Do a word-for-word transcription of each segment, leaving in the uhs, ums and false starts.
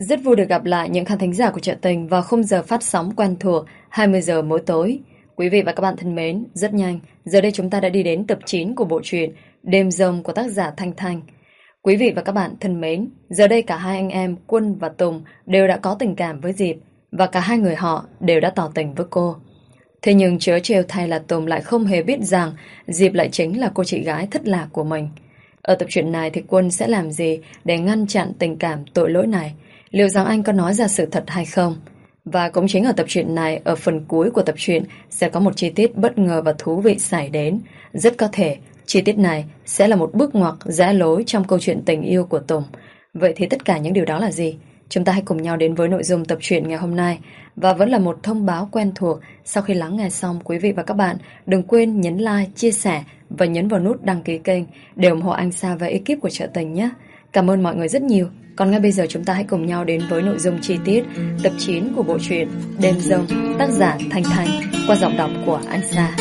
Rất vui được gặp lại những khán thính giả của Chợ Tình vào khung giờ phát sóng quen thuộc hai mươi giờ mỗi tối. Quý vị và các bạn thân mến, rất nhanh, giờ đây chúng ta đã đi đến tập chín của bộ truyện Đêm Rông của tác giả Thanh Thanh. Quý vị và các bạn thân mến, giờ đây cả hai anh em Quân và Tùng đều đã có tình cảm với Diệp và cả hai người họ đều đã tỏ tình với cô. Thế nhưng trớ trêu thay là Tùng lại không hề biết rằng Diệp lại chính là cô chị gái thất lạc của mình. Ở tập truyện này thì Quân sẽ làm gì để ngăn chặn tình cảm tội lỗi này? Liệu rằng anh có nói ra sự thật hay không? Và cũng chính ở tập truyện này, ở phần cuối của tập truyện sẽ có một chi tiết bất ngờ và thú vị xảy đến. Rất có thể chi tiết này sẽ là một bước ngoặt rẽ lối trong câu chuyện tình yêu của Tùng. Vậy thì tất cả những điều đó là gì? Chúng ta hãy cùng nhau đến với nội dung tập truyện ngày hôm nay. Và vẫn là một thông báo quen thuộc, sau khi lắng nghe xong, quý vị và các bạn đừng quên nhấn like, chia sẻ và nhấn vào nút đăng ký kênh để ủng hộ anh Sa và ekip của Chợ Tình nhé. Cảm ơn mọi người rất nhiều. Còn ngay bây giờ chúng ta hãy cùng nhau đến với nội dung chi tiết tập chín của bộ truyện Đêm Rông, tác giả Thanh Thanh, qua giọng đọc của anh Sa.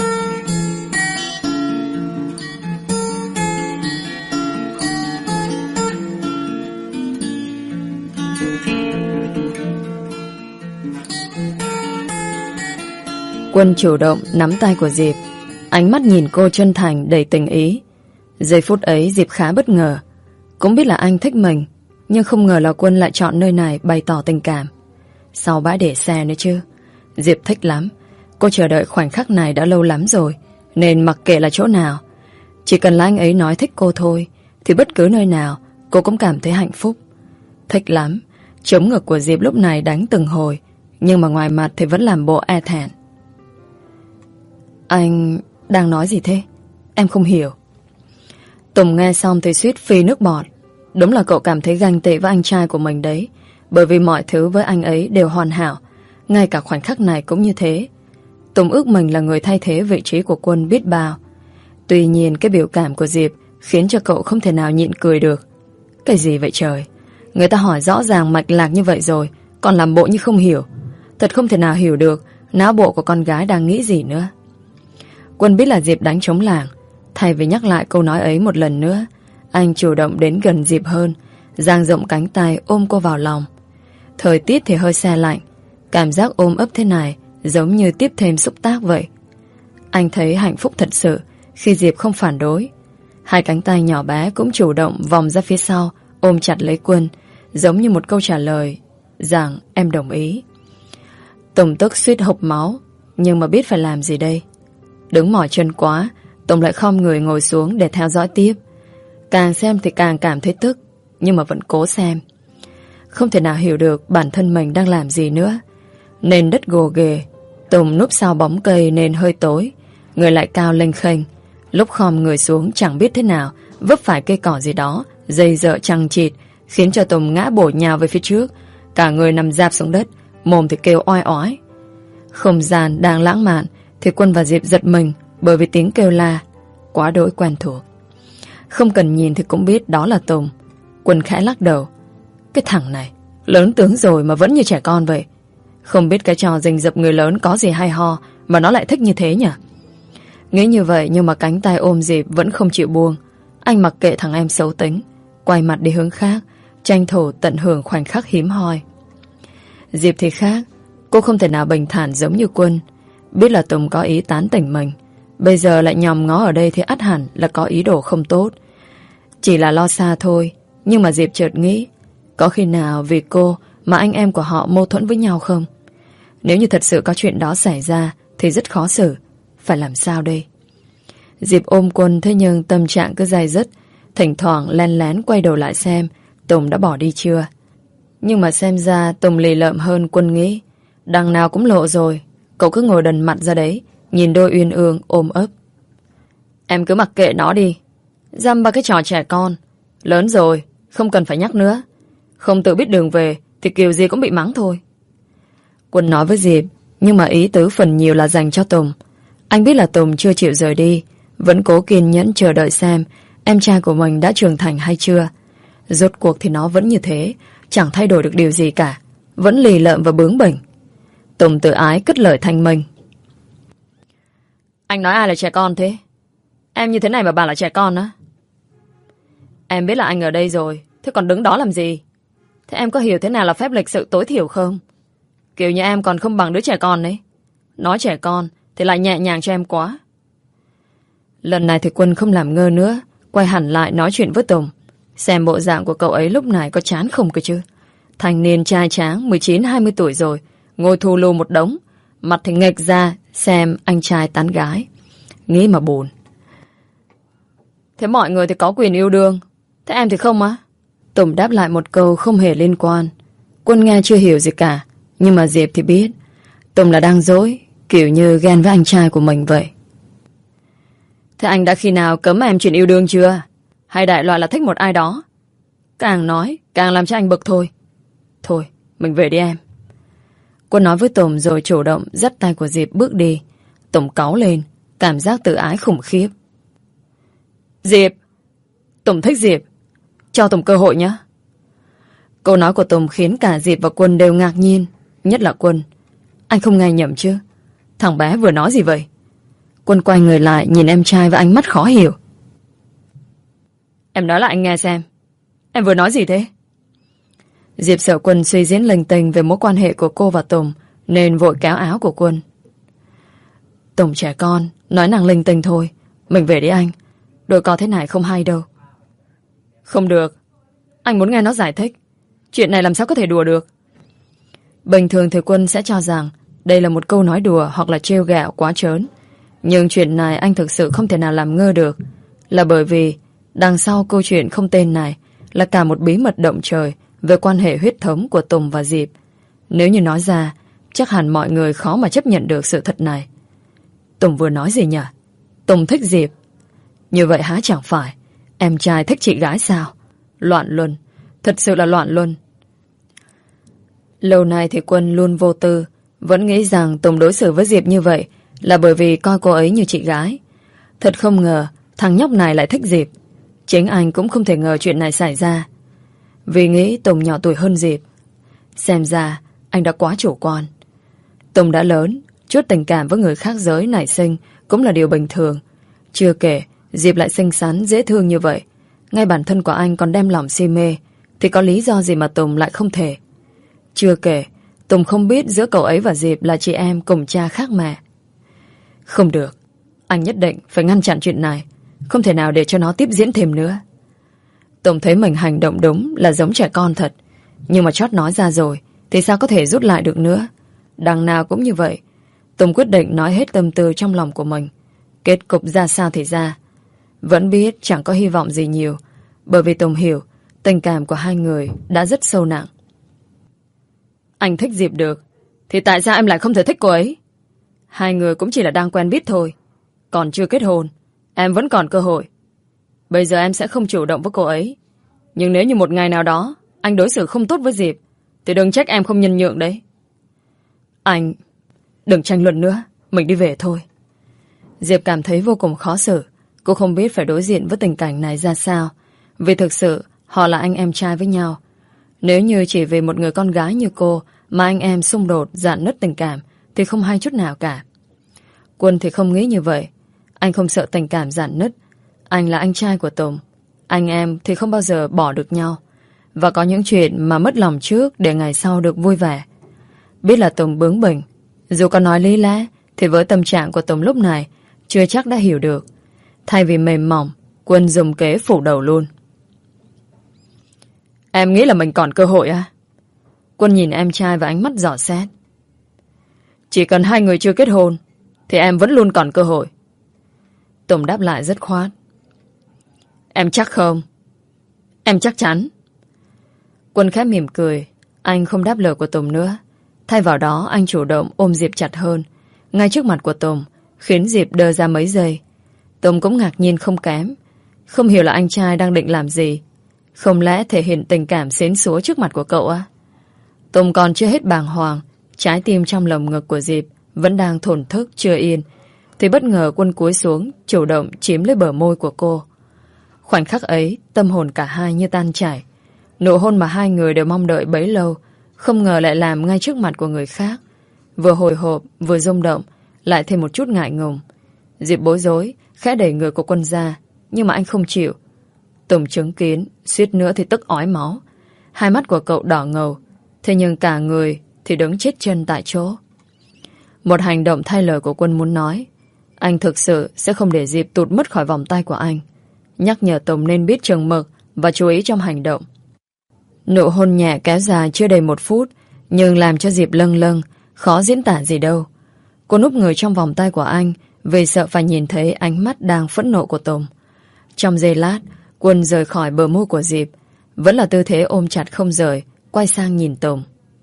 Quân chủ động nắm tay của Diệp, ánh mắt nhìn cô chân thành đầy tình ý. Giây phút ấy Diệp khá bất ngờ. Cũng biết là anh thích mình, nhưng không ngờ là Quân lại chọn nơi này bày tỏ tình cảm. Sau bãi để xe nữa chứ. Diệp thích lắm. Cô chờ đợi khoảnh khắc này đã lâu lắm rồi, nên mặc kệ là chỗ nào, chỉ cần là anh ấy nói thích cô thôi, thì bất cứ nơi nào cô cũng cảm thấy hạnh phúc. Thích lắm. Trống ngực của Diệp lúc này đánh từng hồi, nhưng mà ngoài mặt thì vẫn làm bộ e thẹn. Anh đang nói gì thế? Em không hiểu. Tùng nghe xong thì suýt phì nước bọt. Đúng là cậu cảm thấy ganh tị với anh trai của mình đấy, bởi vì mọi thứ với anh ấy đều hoàn hảo, ngay cả khoảnh khắc này cũng như thế. Tùng ước mình là người thay thế vị trí của Quân biết bao. Tuy nhiên cái biểu cảm của Diệp khiến cho cậu không thể nào nhịn cười được. Cái gì vậy trời? Người ta hỏi rõ ràng mạch lạc như vậy rồi, còn làm bộ như không hiểu. Thật không thể nào hiểu được não bộ của con gái đang nghĩ gì nữa. Quân biết là Diệp đánh trống lảng. Thay vì nhắc lại câu nói ấy một lần nữa, anh chủ động đến gần Diệp hơn, dang rộng cánh tay ôm cô vào lòng. Thời tiết thì hơi se lạnh, cảm giác ôm ấp thế này giống như tiếp thêm xúc tác vậy. Anh thấy hạnh phúc thật sự khi Diệp không phản đối. Hai cánh tay nhỏ bé cũng chủ động vòng ra phía sau, ôm chặt lấy Quân, giống như một câu trả lời rằng em đồng ý. Tùng tức suýt hộc máu, nhưng mà biết phải làm gì đây. Đứng mỏi chân quá, Tùng lại khom người ngồi xuống để theo dõi tiếp. Càng xem thì càng cảm thấy tức, nhưng mà vẫn cố xem. Không thể nào hiểu được bản thân mình đang làm gì nữa. Nền đất gồ ghề, Tùng núp sau bóng cây nên hơi tối, người lại cao lênh khênh. Lúc khom người xuống chẳng biết thế nào vấp phải cây cỏ gì đó dây dợ chằng chịt, khiến cho Tùng ngã bổ nhào về phía trước, cả người nằm rạp xuống đất, mồm thì kêu oai oái. Không gian đang lãng mạn thì Quân và Diệp giật mình bởi vì tiếng kêu la quá đỗi quen thuộc. Không cần nhìn thì cũng biết đó là Tùng. Quân khẽ lắc đầu. Cái thằng này lớn tướng rồi mà vẫn như trẻ con vậy. Không biết cái trò rình rập người lớn có gì hay ho mà nó lại thích như thế nhỉ? Nghĩ như vậy nhưng mà cánh tay ôm Diệp vẫn không chịu buông. Anh mặc kệ thằng em xấu tính, quay mặt đi hướng khác, tranh thủ tận hưởng khoảnh khắc hiếm hoi. Diệp thì khác. Cô không thể nào bình thản giống như Quân. Biết là Tùng có ý tán tỉnh mình, bây giờ lại nhòm ngó ở đây thì ắt hẳn là có ý đồ không tốt. Chỉ là lo xa thôi. Nhưng mà Diệp chợt nghĩ, có khi nào vì cô mà anh em của họ mâu thuẫn với nhau không? Nếu như thật sự có chuyện đó xảy ra thì rất khó xử. Phải làm sao đây? Diệp ôm Quân, thế nhưng tâm trạng cứ day dứt, thỉnh thoảng len lén quay đầu lại xem Tùng đã bỏ đi chưa. Nhưng mà xem ra Tùng lì lợm hơn Quân nghĩ. Đằng nào cũng lộ rồi, cậu cứ ngồi đần mặt ra đấy, nhìn đôi uyên ương ôm ấp. Em cứ mặc kệ nó đi. Dăm ba cái trò trẻ con. Lớn rồi, không cần phải nhắc nữa. Không tự biết đường về thì kiểu gì cũng bị mắng thôi. Quân nói với Diệp, nhưng mà ý tứ phần nhiều là dành cho Tùng. Anh biết là Tùng chưa chịu rời đi, vẫn cố kiên nhẫn chờ đợi xem em trai của mình đã trưởng thành hay chưa. Rốt cuộc thì nó vẫn như thế, chẳng thay đổi được điều gì cả, vẫn lì lợm và bướng bỉnh. Tùng tự ái cất lời thanh minh. Anh nói ai là trẻ con thế? Em như thế này mà bà là trẻ con á? Em biết là anh ở đây rồi, thế còn đứng đó làm gì? Thế em có hiểu thế nào là phép lịch sự tối thiểu không? Kiểu như em còn không bằng đứa trẻ con đấy. Nói trẻ con thì lại nhẹ nhàng cho em quá. Lần này thì Quân không làm ngơ nữa, quay hẳn lại nói chuyện với Tùng. Xem bộ dạng của cậu ấy lúc này có chán không cơ chứ. Thanh niên trai tráng mười chín hai mươi tuổi rồi, ngồi thù lù một đống, mặt thì nghệch ra xem anh trai tán gái. Nghĩ mà buồn. Thế mọi người thì có quyền yêu đương, thế em thì không á? Tùng đáp lại một câu không hề liên quan. Quân nghe chưa hiểu gì cả, nhưng mà Diệp thì biết Tùng là đang dối, kiểu như ghen với anh trai của mình vậy. Thế anh đã khi nào cấm em chuyện yêu đương chưa? Hay đại loại là thích một ai đó? Càng nói càng làm cho anh bực thôi. Thôi mình về đi em. Quân nói với Tùng rồi chủ động dắt tay của Diệp bước đi. Tùng cáu lên, cảm giác tự ái khủng khiếp. Diệp, Tùng thích Diệp, cho Tùng cơ hội nhé. Câu nói của Tùng khiến cả Diệp và Quân đều ngạc nhiên. Nhất là Quân. Anh không nghe nhầm chứ? Thằng bé vừa nói gì vậy? Quân quay người lại nhìn em trai với ánh mắt khó hiểu. Em nói lại anh nghe xem. Em vừa nói gì thế? Diệp sợ Quân suy diễn linh tinh về mối quan hệ của cô và Tùng, nên vội kéo áo của Quân. Tùng trẻ con, nói năng linh tinh thôi. Mình về đi anh. Đôi co thế này không hay đâu. Không được. Anh muốn nghe nó giải thích. Chuyện này làm sao có thể đùa được? Bình thường thì Quân sẽ cho rằng đây là một câu nói đùa hoặc là trêu ghẹo quá trớn. Nhưng chuyện này anh thực sự không thể nào làm ngơ được. Là bởi vì đằng sau câu chuyện không tên này là cả một bí mật động trời về quan hệ huyết thống của Tùng và Diệp. Nếu như nói ra, chắc hẳn mọi người khó mà chấp nhận được sự thật này. Tùng vừa nói gì nhỉ? Tùng thích Diệp. Như vậy há chẳng phải em trai thích chị gái sao? Loạn luân. Thật sự là loạn luân. Lâu nay thì Quân luôn vô tư, vẫn nghĩ rằng Tùng đối xử với Diệp như vậy là bởi vì coi cô ấy như chị gái. Thật không ngờ thằng nhóc này lại thích Diệp. Chính anh cũng không thể ngờ chuyện này xảy ra, vì nghĩ Tùng nhỏ tuổi hơn Diệp. Xem ra anh đã quá chủ quan. Tùng đã lớn, chút tình cảm với người khác giới nảy sinh cũng là điều bình thường. Chưa kể Diệp lại xinh xắn, dễ thương như vậy. Ngay bản thân của anh còn đem lòng si mê, thì có lý do gì mà Tùng lại không thể? Chưa kể Tùng không biết giữa cậu ấy và Diệp là chị em cùng cha khác mẹ. Không được. Anh nhất định phải ngăn chặn chuyện này. Không thể nào để cho nó tiếp diễn thêm nữa. Tùng thấy mình hành động đúng là giống trẻ con thật. Nhưng mà chót nói ra rồi thì sao có thể rút lại được nữa. Đằng nào cũng như vậy. Tùng quyết định nói hết tâm tư trong lòng của mình. Kết cục ra sao thì ra. Vẫn biết chẳng có hy vọng gì nhiều, bởi vì Tùng hiểu tình cảm của hai người đã rất sâu nặng. Anh thích Diệp được, thì tại sao em lại không thể thích cô ấy? Hai người cũng chỉ là đang quen biết thôi, còn chưa kết hôn. Em vẫn còn cơ hội. Bây giờ em sẽ không chủ động với cô ấy, nhưng nếu như một ngày nào đó anh đối xử không tốt với Diệp thì đừng trách em không nhân nhượng đấy. Anh đừng tranh luận nữa, mình đi về thôi. Diệp cảm thấy vô cùng khó xử. Cô không biết phải đối diện với tình cảnh này ra sao, vì thực sự họ là anh em trai với nhau. Nếu như chỉ vì một người con gái như cô mà anh em xung đột, rạn nứt tình cảm thì không hay chút nào cả. Quân thì không nghĩ như vậy. Anh không sợ tình cảm rạn nứt. Anh là anh trai của Tùng. Anh em thì không bao giờ bỏ được nhau. Và có những chuyện mà mất lòng trước để ngày sau được vui vẻ. Biết là Tùng bướng bỉnh, dù có nói lý lẽ thì với tâm trạng của Tùng lúc này chưa chắc đã hiểu được. Thay vì mềm mỏng, Quân dùng kế phủ đầu luôn. Em nghĩ là mình còn cơ hội à? Quân nhìn em trai với ánh mắt dò xét. Chỉ cần hai người chưa kết hôn thì em vẫn luôn còn cơ hội. Tùng đáp lại rất khoát. Em chắc không? Em chắc chắn. Quân khẽ mỉm cười. Anh không đáp lời của Tùng nữa. Thay vào đó anh chủ động ôm Diệp chặt hơn, ngay trước mặt của Tùng, khiến Diệp đơ ra mấy giây. Tùng cũng ngạc nhiên không kém. Không hiểu là anh trai đang định làm gì. Không lẽ thể hiện tình cảm xến xúa trước mặt của cậu á? Tùng còn chưa hết bàng hoàng, trái tim trong lồng ngực của Diệp vẫn đang thổn thức chưa yên, thì bất ngờ Quân cúi xuống, chủ động chiếm lấy bờ môi của cô. Khoảnh khắc ấy, tâm hồn cả hai như tan chảy. Nụ hôn mà hai người đều mong đợi bấy lâu, không ngờ lại làm ngay trước mặt của người khác. Vừa hồi hộp, vừa rung động, lại thêm một chút ngại ngùng. Diệp bối rối, khẽ đẩy người của Quân ra, nhưng mà anh không chịu. Tùng chứng kiến, suýt nữa thì tức ói máu. Hai mắt của cậu đỏ ngầu, thế nhưng cả người thì đứng chết chân tại chỗ. Một hành động thay lời của Quân muốn nói. Anh thực sự sẽ không để Diệp tụt mất khỏi vòng tay của anh. Nhắc nhở Tùng nên biết chừng mực và chú ý trong hành động. Nụ hôn nhẹ kéo dài chưa đầy một phút, nhưng làm cho Diệp lâng lâng, khó diễn tả gì đâu. Cô núp người trong vòng tay của anh vì sợ phải nhìn thấy ánh mắt đang phẫn nộ của Tùng. Trong giây lát, Quân rời khỏi bờ môi của Diệp, vẫn là tư thế ôm chặt không rời, quay sang nhìn Tùng.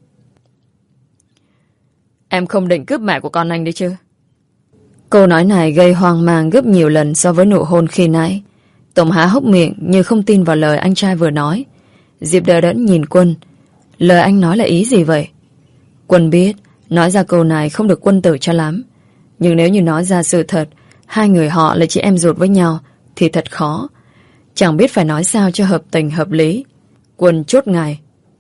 Em không định cướp mẹ của con anh đấy chứ? Câu nói này gây hoang mang gấp nhiều lần so với nụ hôn khi nãy. Tùng há hốc miệng như không tin vào lời anh trai vừa nói. Diệp đờ đẫn nhìn Quân. Lời anh nói là ý gì vậy? Quân biết nói ra câu này không được quân tử cho lắm, nhưng nếu như nói ra sự thật, hai người họ là chị em ruột với nhau, thì thật khó. Chẳng biết phải nói sao cho hợp tình hợp lý. Quân chốt ngài.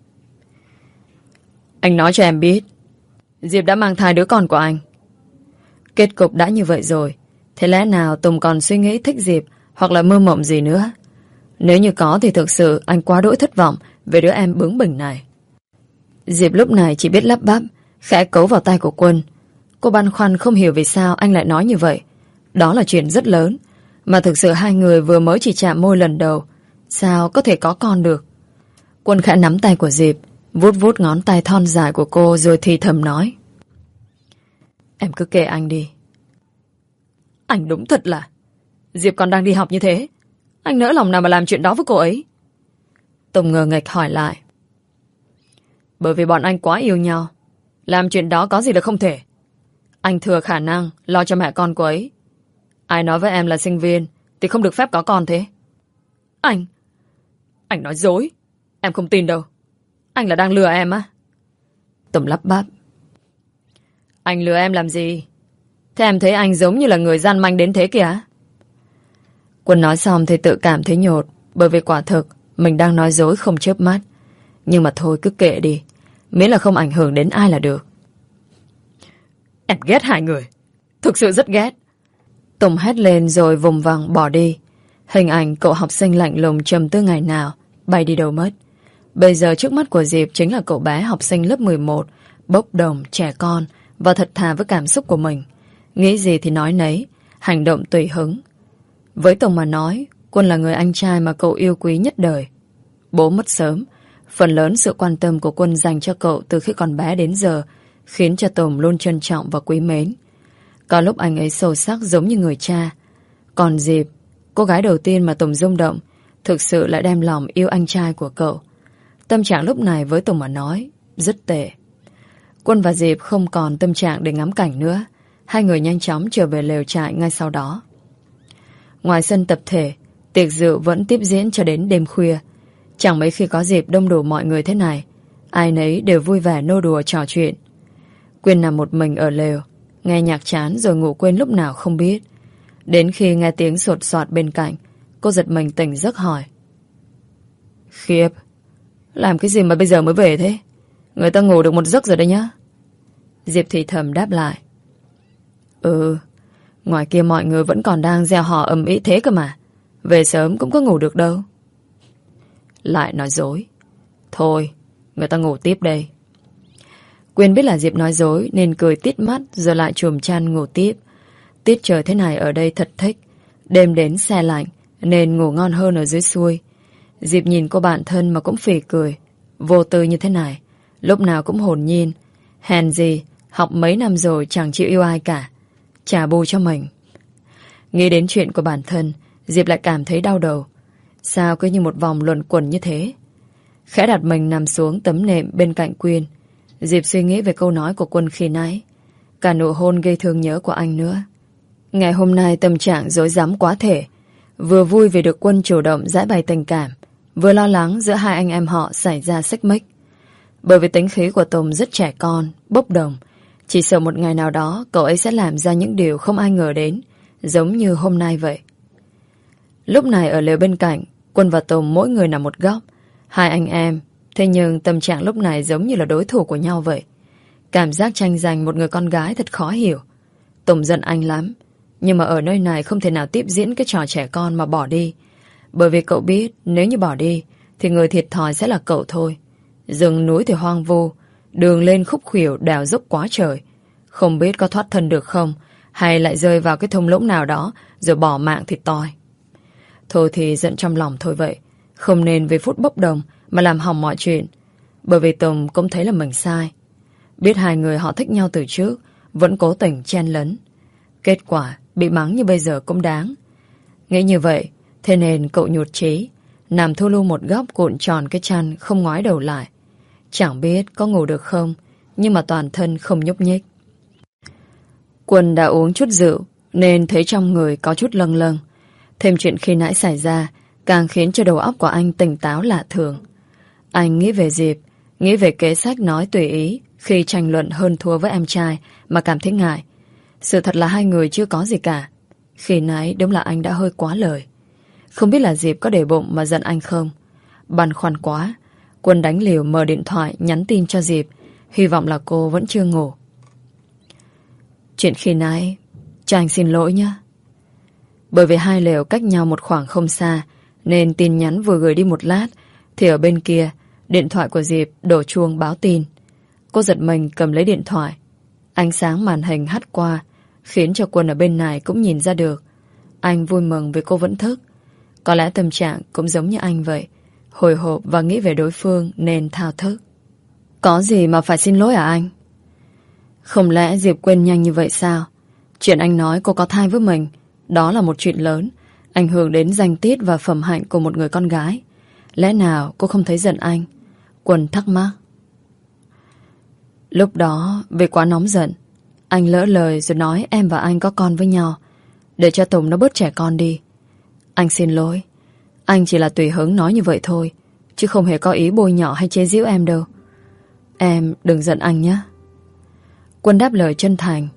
Anh nói cho em biết, Diệp đã mang thai đứa con của anh. Kết cục đã như vậy rồi, thế lẽ nào Tùng còn suy nghĩ thích Diệp hoặc là mơ mộng gì nữa? Nếu như có thì thực sự anh quá đỗi thất vọng về đứa em bướng bỉnh này. Diệp lúc này chỉ biết lắp bắp, khẽ cấu vào tay của Quân. Cô băn khoăn không hiểu vì sao anh lại nói như vậy. Đó là chuyện rất lớn, mà thực sự hai người vừa mới chỉ chạm môi lần đầu, sao có thể có con được? Quân khẽ nắm tay của Diệp, vuốt vuốt ngón tay thon dài của cô rồi thì thầm nói. Em cứ kệ anh đi. Anh đúng thật là Diệp còn đang đi học như thế, anh nỡ lòng nào mà làm chuyện đó với cô ấy? Tùng ngờ nghệch hỏi lại. Bởi vì bọn anh quá yêu nhau, làm chuyện đó có gì là không thể. Anh thừa khả năng lo cho mẹ con cô ấy. Ai nói với em là sinh viên thì không được phép có con thế? Anh Anh nói dối. Em không tin đâu. Anh là đang lừa em á? Tùng lắp bắp. Anh lừa em làm gì? Thế em thấy anh giống như là người gian manh đến thế kìa? Quân nói xong thì tự cảm thấy nhột, bởi vì quả thực mình đang nói dối không chớp mắt. Nhưng mà thôi cứ kệ đi, miễn là không ảnh hưởng đến ai là được. Em ghét hai người, thực sự rất ghét. Tùng hét lên rồi vùng vằng bỏ đi. Hình ảnh cậu học sinh lạnh lùng trầm tư ngày nào bay đi đâu mất. Bây giờ trước mắt của Diệp chính là cậu bé học sinh lớp mười một, bốc đồng, trẻ con và thật thà với cảm xúc của mình. Nghĩ gì thì nói nấy, hành động tùy hứng. Với Tùng mà nói, Quân là người anh trai mà cậu yêu quý nhất đời. Bố mất sớm, phần lớn sự quan tâm của Quân dành cho cậu từ khi còn bé đến giờ khiến cho Tùng luôn trân trọng và quý mến. Có lúc anh ấy sâu sắc giống như người cha. Còn Diệp, cô gái đầu tiên mà Tùng rung động, thực sự lại đem lòng yêu anh trai của cậu. Tâm trạng lúc này với Tùng mà nói rất tệ. Quân và Diệp không còn tâm trạng để ngắm cảnh nữa. Hai người nhanh chóng trở về lều trại ngay sau đó. Ngoài sân tập thể, tiệc rượu vẫn tiếp diễn cho đến đêm khuya. Chẳng mấy khi có dịp đông đủ mọi người thế này, ai nấy đều vui vẻ nô đùa trò chuyện. Quyên nằm một mình ở lều, nghe nhạc chán rồi ngủ quên lúc nào không biết. Đến khi nghe tiếng sột soạt bên cạnh, cô giật mình tỉnh giấc hỏi. Khiếp, làm cái gì mà bây giờ mới về thế? Người ta ngủ được một giấc rồi đấy nhá. Diệp thì thầm đáp lại. Ừ, ngoài kia mọi người vẫn còn đang reo hò ầm ĩ thế cơ mà. Về sớm cũng có ngủ được đâu. Lại nói dối. Thôi, người ta ngủ tiếp đây. Quyên biết là Diệp nói dối nên cười tít mắt rồi lại chùm chăn ngủ tiếp. Tiết trời thế này ở đây thật thích. Đêm đến se lạnh nên ngủ ngon hơn ở dưới xuôi. Diệp nhìn cô bạn thân mà cũng phì cười. Vô tư như thế này, lúc nào cũng hồn nhiên. Hèn gì, học mấy năm rồi chẳng chịu yêu ai cả. Trả bù cho mình. Nghĩ đến chuyện của bản thân, Diệp lại cảm thấy đau đầu. Sao cứ như một vòng luẩn quẩn như thế? Khẽ đặt mình nằm xuống tấm nệm bên cạnh Quyên. Diệp suy nghĩ về câu nói của Quân khi nãy, cả nụ hôn gây thương nhớ của anh nữa. Ngày hôm nay tâm trạng rối rắm quá thể. Vừa vui vì được Quân chủ động giải bày tình cảm, vừa lo lắng giữa hai anh em họ xảy ra xích mích. Bởi vì tính khí của Tùng rất trẻ con, bốc đồng. Chỉ sợ một ngày nào đó cậu ấy sẽ làm ra những điều không ai ngờ đến, giống như hôm nay vậy. Lúc này ở lều bên cạnh, Quân và Tùng mỗi người nằm một góc. Hai anh em, thế nhưng tâm trạng lúc này giống như là đối thủ của nhau vậy. Cảm giác tranh giành một người con gái thật khó hiểu. Tùng giận anh lắm, nhưng mà ở nơi này không thể nào tiếp diễn cái trò trẻ con mà bỏ đi. Bởi vì cậu biết nếu như bỏ đi thì người thiệt thòi sẽ là cậu thôi. Rừng núi thì hoang vu, đường lên khúc khuỷu đèo dốc quá trời. Không biết có thoát thân được không, hay lại rơi vào cái thung lũng nào đó rồi bỏ mạng thì toi. Thôi thì giận trong lòng thôi vậy. Không nên vì phút bốc đồng mà làm hỏng mọi chuyện. Bởi vì Tùng cũng thấy là mình sai. Biết hai người họ thích nhau từ trước, vẫn cố tình chen lấn. Kết quả bị mắng như bây giờ cũng đáng. Nghĩ như vậy, thế nên cậu nhụt chí, nằm thu lưu một góc cuộn tròn cái chăn, không ngoái đầu lại. Chẳng biết có ngủ được không, nhưng mà toàn thân không nhúc nhích. Quân đã uống chút rượu, nên thấy trong người có chút lâng lâng. Thêm chuyện khi nãy xảy ra, càng khiến cho đầu óc của anh tỉnh táo lạ thường. Anh nghĩ về Diệp, nghĩ về kế sách nói tùy ý khi tranh luận hơn thua với em trai mà cảm thấy ngại. Sự thật là hai người chưa có gì cả. Khi nãy đúng là anh đã hơi quá lời. Không biết là Diệp có để bụng mà giận anh không. Băn khoăn quá, Quân đánh liều mở điện thoại nhắn tin cho Diệp, hy vọng là cô vẫn chưa ngủ. Chuyện khi nãy, cho anh xin lỗi nhé. Bởi vì hai lều cách nhau một khoảng không xa, nên tin nhắn vừa gửi đi một lát thì ở bên kia, điện thoại của Diệp đổ chuông báo tin. Cô giật mình cầm lấy điện thoại. Ánh sáng màn hình hắt qua, khiến cho Quân ở bên này cũng nhìn ra được. Anh vui mừng vì cô vẫn thức. Có lẽ tâm trạng cũng giống như anh vậy, hồi hộp và nghĩ về đối phương nên thao thức. Có gì mà phải xin lỗi à anh? Không lẽ Diệp quên nhanh như vậy sao? Chuyện anh nói cô có thai với mình, đó là một chuyện lớn, ảnh hưởng đến danh tiết và phẩm hạnh của một người con gái. Lẽ nào cô không thấy giận anh? Quân thắc mắc. Lúc đó vì quá nóng giận, anh lỡ lời rồi nói em và anh có con với nhau, để cho Tùng nó bớt trẻ con đi. Anh xin lỗi. Anh chỉ là tùy hứng nói như vậy thôi, chứ không hề có ý bôi nhọ hay chế giễu em đâu. Em đừng giận anh nhé. Quân đáp lời chân thành.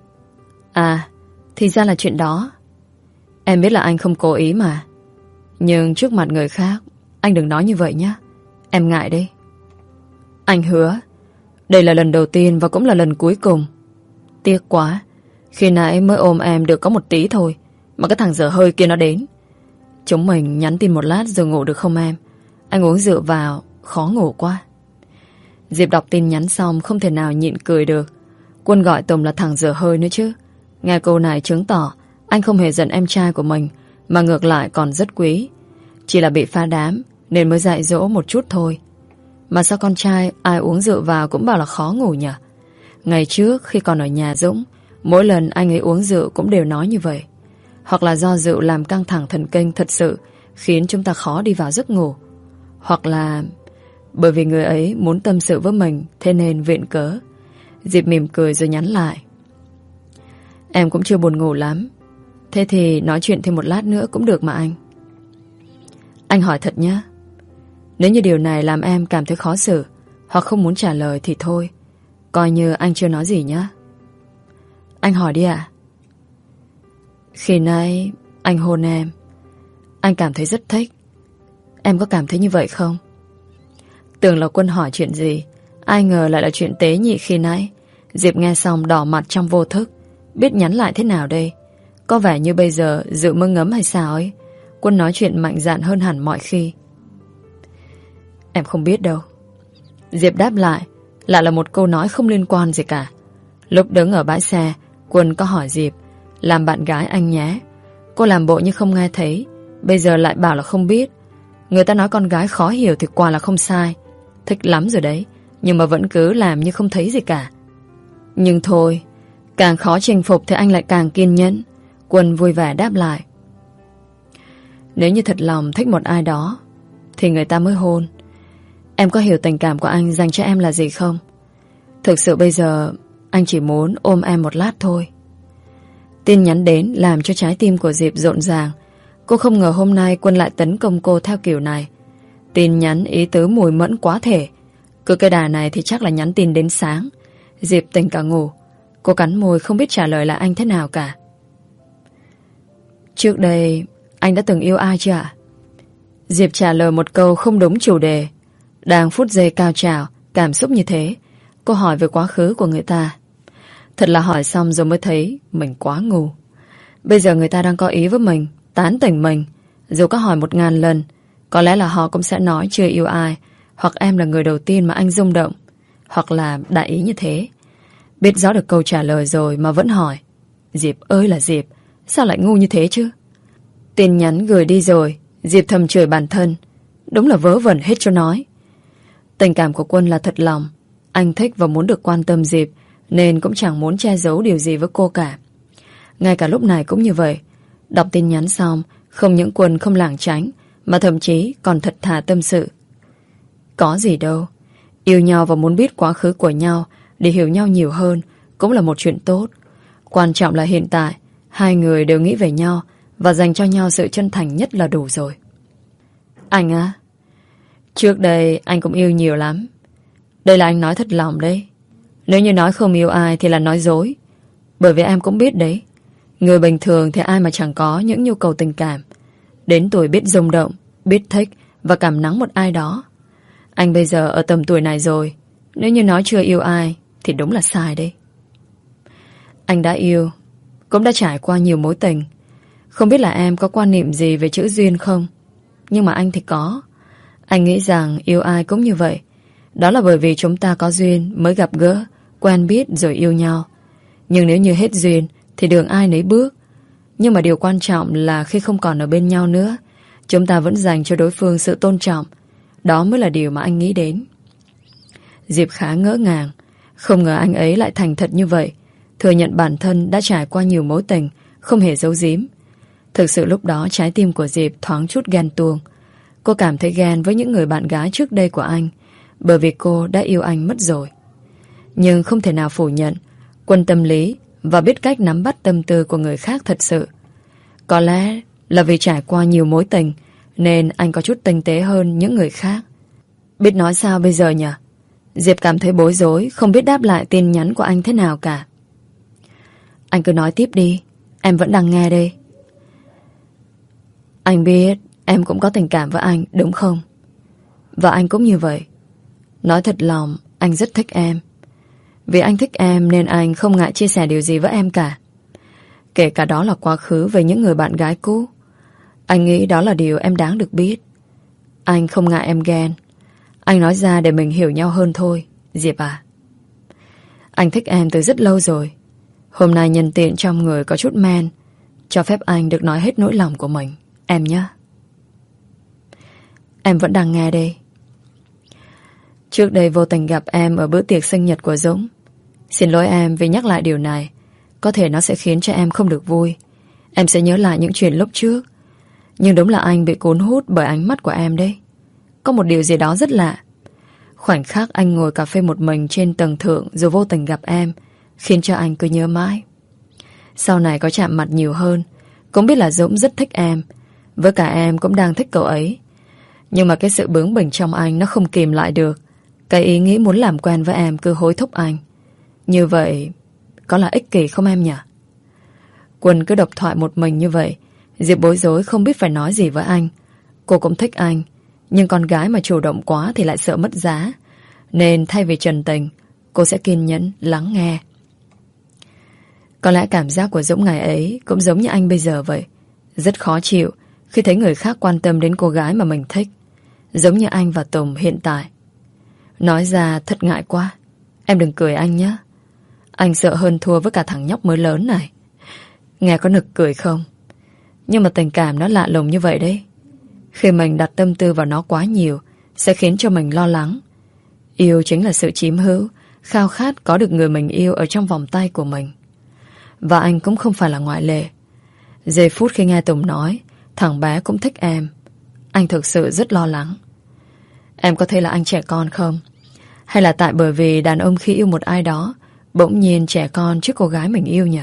À, thì ra là chuyện đó. Em biết là anh không cố ý mà, nhưng trước mặt người khác anh đừng nói như vậy nhé. Em ngại đấy. Anh hứa đây là lần đầu tiên và cũng là lần cuối cùng. Tiếc quá, khi nãy mới ôm em được có một tí thôi mà cái thằng dở hơi kia nó đến. Chúng mình nhắn tin một lát rồi ngủ được không em? Anh uống rượu vào, khó ngủ quá. Diệp đọc tin nhắn xong không thể nào nhịn cười được. Quân gọi Tùng là thằng dở hơi nữa chứ. Nghe câu này chứng tỏ anh không hề giận em trai của mình, mà ngược lại còn rất quý. Chỉ là bị phá đám nên mới dạy dỗ một chút thôi. Mà sao con trai ai uống rượu vào cũng bảo là khó ngủ nhỉ? Ngày trước khi còn ở nhà Dũng, mỗi lần anh ấy uống rượu cũng đều nói như vậy. Hoặc là do rượu làm căng thẳng thần kinh thật sự, khiến chúng ta khó đi vào giấc ngủ. Hoặc là bởi vì người ấy muốn tâm sự với mình, thế nên viện cớ. Diệp mỉm cười rồi nhắn lại. Em cũng chưa buồn ngủ lắm, thế thì nói chuyện thêm một lát nữa cũng được mà anh. Anh hỏi thật nhé, nếu như điều này làm em cảm thấy khó xử hoặc không muốn trả lời thì thôi, coi như anh chưa nói gì nhé. Anh hỏi đi ạ. Khi nãy anh hôn em, anh cảm thấy rất thích. Em có cảm thấy như vậy không? Tưởng là Quân hỏi chuyện gì, ai ngờ lại là chuyện tế nhị khi nãy. Diệp nghe xong đỏ mặt trong vô thức. Biết nhắn lại thế nào đây? Có vẻ như bây giờ rượu mơ ngấm hay sao ấy. Quân nói chuyện mạnh dạn hơn hẳn mọi khi. Em không biết đâu. Diệp đáp lại, lại là một câu nói không liên quan gì cả. Lúc đứng ở bãi xe, Quân có hỏi Diệp, làm bạn gái anh nhé. Cô làm bộ như không nghe thấy, bây giờ lại bảo là không biết. Người ta nói con gái khó hiểu thì quả là không sai. Thích lắm rồi đấy, nhưng mà vẫn cứ làm như không thấy gì cả. Nhưng thôi, càng khó chinh phục thì anh lại càng kiên nhẫn. Quân vui vẻ đáp lại. Nếu như thật lòng thích một ai đó thì người ta mới hôn. Em có hiểu tình cảm của anh dành cho em là gì không? Thực sự bây giờ anh chỉ muốn ôm em một lát thôi. Tin nhắn đến làm cho trái tim của Diệp rộn ràng. Cô không ngờ hôm nay Quân lại tấn công cô theo kiểu này. Tin nhắn ý tứ mùi mẫn quá thể. Cứ cái đà này thì chắc là nhắn tin đến sáng. Diệp tỉnh cả ngủ. Cô cắn môi không biết trả lời là anh thế nào cả. Trước đây anh đã từng yêu ai chưa ạ? Diệp trả lời một câu không đúng chủ đề. Đang phút giây cao trào, cảm xúc như thế, cô hỏi về quá khứ của người ta. Thật là hỏi xong rồi mới thấy mình quá ngu. Bây giờ người ta đang có ý với mình, tán tỉnh mình. Dù có hỏi một ngàn lần, có lẽ là họ cũng sẽ nói chưa yêu ai, Hoặc em là người đầu tiên mà anh rung động, hoặc là đại ý như thế. Biết rõ được câu trả lời rồi mà vẫn hỏi. Diệp ơi là Diệp, sao lại ngu như thế chứ? Tin nhắn gửi đi rồi, Diệp thầm chửi bản thân. Đúng là vớ vẩn hết cho nói. Tình cảm của Quân là thật lòng. Anh thích và muốn được quan tâm Diệp, nên cũng chẳng muốn che giấu điều gì với cô cả. Ngay cả lúc này cũng như vậy. Đọc tin nhắn xong, không những Quân không lảng tránh, mà thậm chí còn thật thà tâm sự. Có gì đâu. Yêu nhau và muốn biết quá khứ của nhau để hiểu nhau nhiều hơn cũng là một chuyện tốt. Quan trọng là hiện tại hai người đều nghĩ về nhau và dành cho nhau sự chân thành nhất là đủ rồi. Anh á, trước đây anh cũng yêu nhiều lắm. Đây là anh nói thật lòng đấy. Nếu như nói không yêu ai thì là nói dối. Bởi vì em cũng biết đấy, người bình thường thì ai mà chẳng có những nhu cầu tình cảm. Đến tuổi biết rung động, biết thích và cảm nắng một ai đó. Anh bây giờ ở tầm tuổi này rồi, nếu như nói chưa yêu ai thì đúng là sai đấy. Anh đã yêu, cũng đã trải qua nhiều mối tình. Không biết là em có quan niệm gì về chữ duyên không? Nhưng mà anh thì có. Anh nghĩ rằng yêu ai cũng như vậy. Đó là bởi vì chúng ta có duyên mới gặp gỡ, quen biết rồi yêu nhau. Nhưng nếu như hết duyên thì đường ai nấy bước. Nhưng mà điều quan trọng là khi không còn ở bên nhau nữa, chúng ta vẫn dành cho đối phương sự tôn trọng. Đó mới là điều mà anh nghĩ đến. Diệp khá ngỡ ngàng. Không ngờ anh ấy lại thành thật như vậy, thừa nhận bản thân đã trải qua nhiều mối tình, không hề giấu giếm. Thực sự lúc đó trái tim của Diệp thoáng chút ghen tuông. Cô cảm thấy ghen với những người bạn gái trước đây của anh, bởi vì cô đã yêu anh mất rồi. Nhưng không thể nào phủ nhận Quân tâm lý và biết cách nắm bắt tâm tư của người khác thật sự. Có lẽ là vì trải qua nhiều mối tình nên anh có chút tinh tế hơn những người khác. Biết nói sao bây giờ nhỉ? Diệp cảm thấy bối rối, không biết đáp lại tin nhắn của anh thế nào cả. Anh cứ nói tiếp đi, em vẫn đang nghe đây. Anh biết em cũng có tình cảm với anh, đúng không? Và anh cũng như vậy. Nói thật lòng, anh rất thích em. Vì anh thích em nên anh không ngại chia sẻ điều gì với em cả. Kể cả đó là quá khứ về những người bạn gái cũ. Anh nghĩ đó là điều em đáng được biết. Anh không ngại em ghen. Anh nói ra để mình hiểu nhau hơn thôi, Diệp à. Anh thích em từ rất lâu rồi. Hôm nay nhân tiện trong người có chút men, cho phép anh được nói hết nỗi lòng của mình, em nhé. Em vẫn đang nghe đây. Trước đây vô tình gặp em ở bữa tiệc sinh nhật của Dũng. Xin lỗi em vì nhắc lại điều này. Có thể nó sẽ khiến cho em không được vui. Em sẽ nhớ lại những chuyện lúc trước. Nhưng đúng là anh bị cuốn hút bởi ánh mắt của em đấy. Có một điều gì đó rất lạ. Khoảnh khắc anh ngồi cà phê một mình trên tầng thượng rồi vô tình gặp em, khiến cho anh cứ nhớ mãi. Sau này có chạm mặt nhiều hơn, cũng biết là Dũng rất thích em. Với cả em cũng đang thích cậu ấy. Nhưng mà cái sự bướng bỉnh trong anh nó không kìm lại được. Cái ý nghĩ muốn làm quen với em cứ hối thúc anh. Như vậy có là ích kỷ không em nhỉ? Quân cứ độc thoại một mình như vậy. Diệp bối rối không biết phải nói gì với anh. Cô cũng thích anh, nhưng con gái mà chủ động quá thì lại sợ mất giá. Nên thay vì trần tình, cô sẽ kiên nhẫn lắng nghe. Có lẽ cảm giác của Dũng ngày ấy cũng giống như anh bây giờ vậy. Rất khó chịu khi thấy người khác quan tâm đến cô gái mà mình thích. Giống như anh và Tùng hiện tại. Nói ra thật ngại quá. Em đừng cười anh nhé. Anh sợ hơn thua với cả thằng nhóc mới lớn này. Nghe có nực cười không? Nhưng mà tình cảm nó lạ lùng như vậy đấy. Khi mình đặt tâm tư vào nó quá nhiều sẽ khiến cho mình lo lắng. Yêu chính là sự chiếm hữu, khao khát có được người mình yêu ở trong vòng tay của mình. Và anh cũng không phải là ngoại lệ. Giây phút khi nghe Tùng nói thằng bé cũng thích em, anh thực sự rất lo lắng. Em có thấy là anh trẻ con không? Hay là tại bởi vì đàn ông khi yêu một ai đó bỗng nhiên trẻ con trước cô gái mình yêu nhỉ?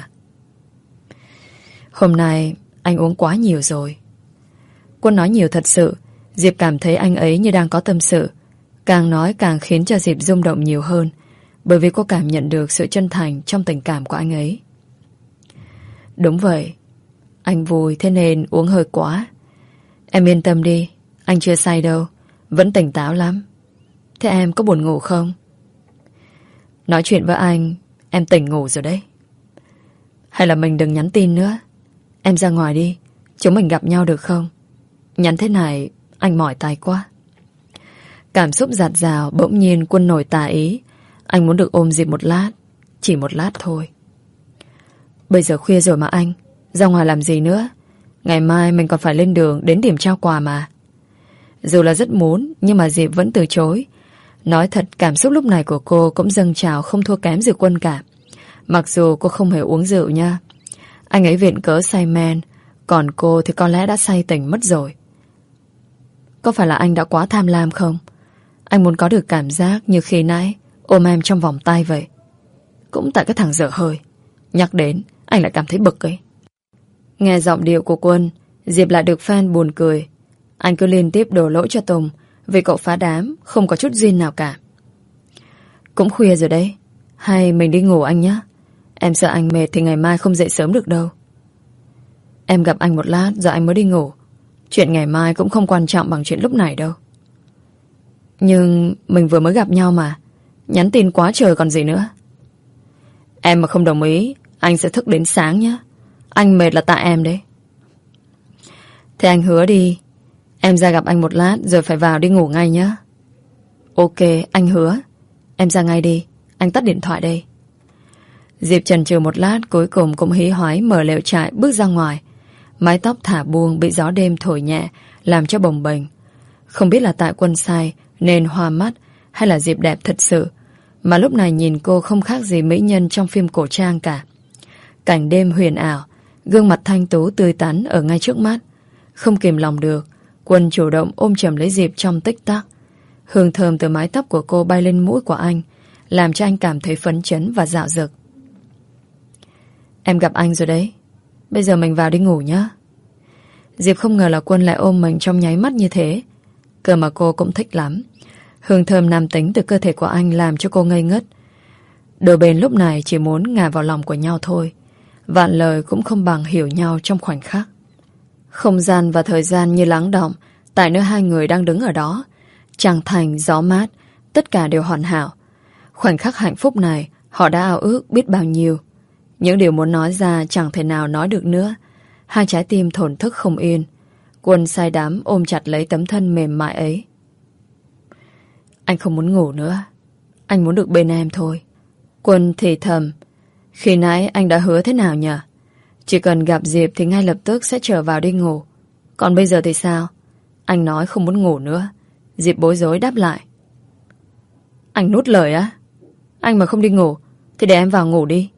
Hôm nay anh uống quá nhiều rồi. Quân nói nhiều thật sự. Diệp cảm thấy anh ấy như đang có tâm sự. Càng nói càng khiến cho Diệp rung động nhiều hơn, bởi vì cô cảm nhận được sự chân thành trong tình cảm của anh ấy. Đúng vậy, anh vui thế nên uống hơi quá. Em yên tâm đi, anh chưa say đâu, vẫn tỉnh táo lắm. Thế em có buồn ngủ không? Nói chuyện với anh em tỉnh ngủ rồi đấy. Hay là mình đừng nhắn tin nữa. Em ra ngoài đi, chúng mình gặp nhau được không? Nhắn thế này anh mỏi tay quá. Cảm xúc dạt dào bỗng nhiên Quân nổi tà ý. Anh muốn được ôm Diệp một lát. Chỉ một lát thôi. Bây giờ khuya rồi mà anh, ra ngoài làm gì nữa? Ngày mai mình còn phải lên đường đến điểm trao quà mà. Dù là rất muốn, nhưng mà Diệp vẫn từ chối. Nói thật, cảm xúc lúc này của cô cũng dâng trào không thua kém gì Quân cả. Mặc dù cô không hề uống rượu nha. Anh ấy viện cớ say men, còn cô thì có lẽ đã say tỉnh mất rồi. Có phải là anh đã quá tham lam không? Anh muốn có được cảm giác như khi nãy ôm em trong vòng tay vậy. Cũng tại cái thằng dở hơi, nhắc đến anh lại cảm thấy bực ấy. Nghe giọng điệu của Quân, Diệp lại được fan buồn cười. Anh cứ liên tiếp đổ lỗi cho Tùng vì cậu phá đám, không có chút duyên nào cả. Cũng khuya rồi đấy, hay mình đi ngủ anh nhé. Em sợ anh mệt thì ngày mai không dậy sớm được đâu. Em gặp anh một lát rồi anh mới đi ngủ. Chuyện ngày mai cũng không quan trọng bằng chuyện lúc này đâu. Nhưng mình vừa mới gặp nhau mà. Nhắn tin quá trời còn gì nữa. Em mà không đồng ý, anh sẽ thức đến sáng nhé. Anh mệt là tại em đấy. Thế anh hứa đi. Em ra gặp anh một lát rồi phải vào đi ngủ ngay nhé. Ok, anh hứa. Em ra ngay đi. Anh tắt điện thoại đây. Diệp chần chừ một lát, cuối cùng cũng hí hoái mở lều trại bước ra ngoài. Mái tóc thả buông bị gió đêm thổi nhẹ, làm cho bồng bềnh. Không biết là tại Quân say nên hoa mắt, hay là Diệp đẹp thật sự, mà lúc này nhìn cô không khác gì mỹ nhân trong phim cổ trang cả. Cảnh đêm huyền ảo, gương mặt thanh tú tươi tắn ở ngay trước mắt. Không kìm lòng được, Quân chủ động ôm chầm lấy Diệp trong tích tắc. Hương thơm từ mái tóc của cô bay lên mũi của anh, làm cho anh cảm thấy phấn chấn và dạo dực. Em gặp anh rồi đấy. Bây giờ mình vào đi ngủ nhé. Diệp không ngờ là Quân lại ôm mình trong nháy mắt như thế. Cơ mà cô cũng thích lắm. Hương thơm nam tính từ cơ thể của anh làm cho cô ngây ngất. Đôi bên lúc này chỉ muốn ngả vào lòng của nhau thôi. Vạn lời cũng không bằng hiểu nhau trong khoảnh khắc. Không gian và thời gian như lắng đọng tại nơi hai người đang đứng ở đó. Trăng thành, gió mát, tất cả đều hoàn hảo. Khoảnh khắc hạnh phúc này họ đã ao ước biết bao nhiêu. Những điều muốn nói ra chẳng thể nào nói được nữa. Hai trái tim thổn thức không yên. Quân say đắm ôm chặt lấy tấm thân mềm mại ấy. Anh không muốn ngủ nữa. Anh muốn được bên em thôi. Quân thì thầm. Khi nãy anh đã hứa thế nào nhỉ? Chỉ cần gặp Diệp thì ngay lập tức sẽ trở vào đi ngủ. Còn bây giờ thì sao? Anh nói không muốn ngủ nữa. Diệp bối rối đáp lại. Anh nuốt lời á? Anh mà không đi ngủ thì để em vào ngủ đi.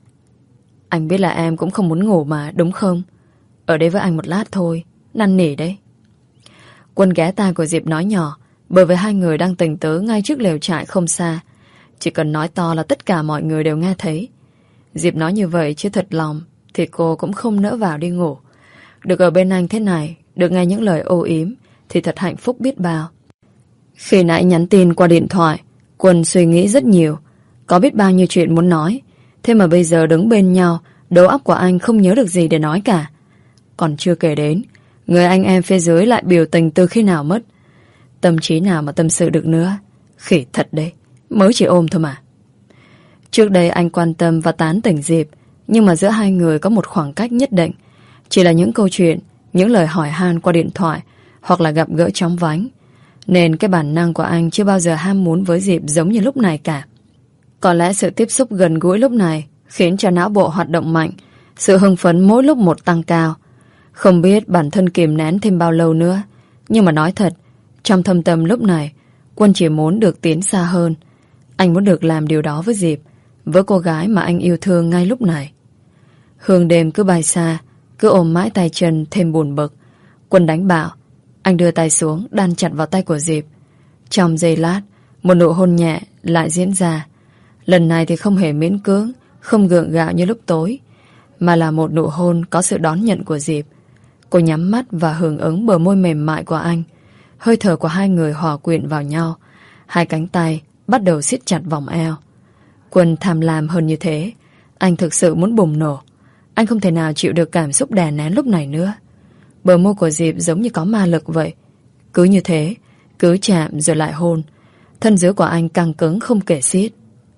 Anh biết là em cũng không muốn ngủ mà, đúng không? Ở đây với anh một lát thôi. Năn nỉ đấy. Quân ghé tai của Diệp nói nhỏ, bởi vì hai người đang tình tứ ngay trước lều trại không xa. Chỉ cần nói to là tất cả mọi người đều nghe thấy. Diệp nói như vậy chứ thật lòng thì cô cũng không nỡ vào đi ngủ. Được ở bên anh thế này, được nghe những lời ô yếm thì thật hạnh phúc biết bao. Khi nãy nhắn tin qua điện thoại, Quân suy nghĩ rất nhiều. Có biết bao nhiêu chuyện muốn nói. Thế mà bây giờ đứng bên nhau, đầu óc của anh không nhớ được gì để nói cả. Còn chưa kể đến, người anh em phía dưới lại biểu tình từ khi nào mất. Tâm trí nào mà tâm sự được nữa. Khỉ thật đấy, mới chỉ ôm thôi mà. Trước đây anh quan tâm và tán tỉnh Diệp, nhưng mà giữa hai người có một khoảng cách nhất định. Chỉ là những câu chuyện, những lời hỏi han qua điện thoại, hoặc là gặp gỡ chóng vánh. Nên cái bản năng của anh chưa bao giờ ham muốn với Diệp giống như lúc này cả. Có lẽ sự tiếp xúc gần gũi lúc này khiến cho não bộ hoạt động mạnh, sự hưng phấn mỗi lúc một tăng cao. Không biết bản thân kìm nén thêm bao lâu nữa, nhưng mà nói thật, trong thâm tâm lúc này, Quân chỉ muốn được tiến xa hơn. Anh muốn được làm điều đó với Diệp, với cô gái mà anh yêu thương ngay lúc này. Hương đêm cứ bay xa, cứ ôm mãi tay chân thêm buồn bực. Quân đánh bạo. Anh đưa tay xuống, đan chặt vào tay của Diệp. Trong giây lát, một nụ hôn nhẹ lại diễn ra. Lần này thì không hề miễn cưỡng, không gượng gạo như lúc tối, mà là một nụ hôn có sự đón nhận của Diệp. Cô nhắm mắt và hưởng ứng bờ môi mềm mại của anh. Hơi thở của hai người hòa quyện vào nhau. Hai cánh tay bắt đầu siết chặt vòng eo. Quân tham lam hơn như thế. Anh thực sự muốn bùng nổ. Anh không thể nào chịu được cảm xúc đè nén lúc này nữa. Bờ môi của Diệp giống như có ma lực vậy. Cứ như thế, cứ chạm rồi lại hôn. Thân dưới của anh căng cứng không kể xiết.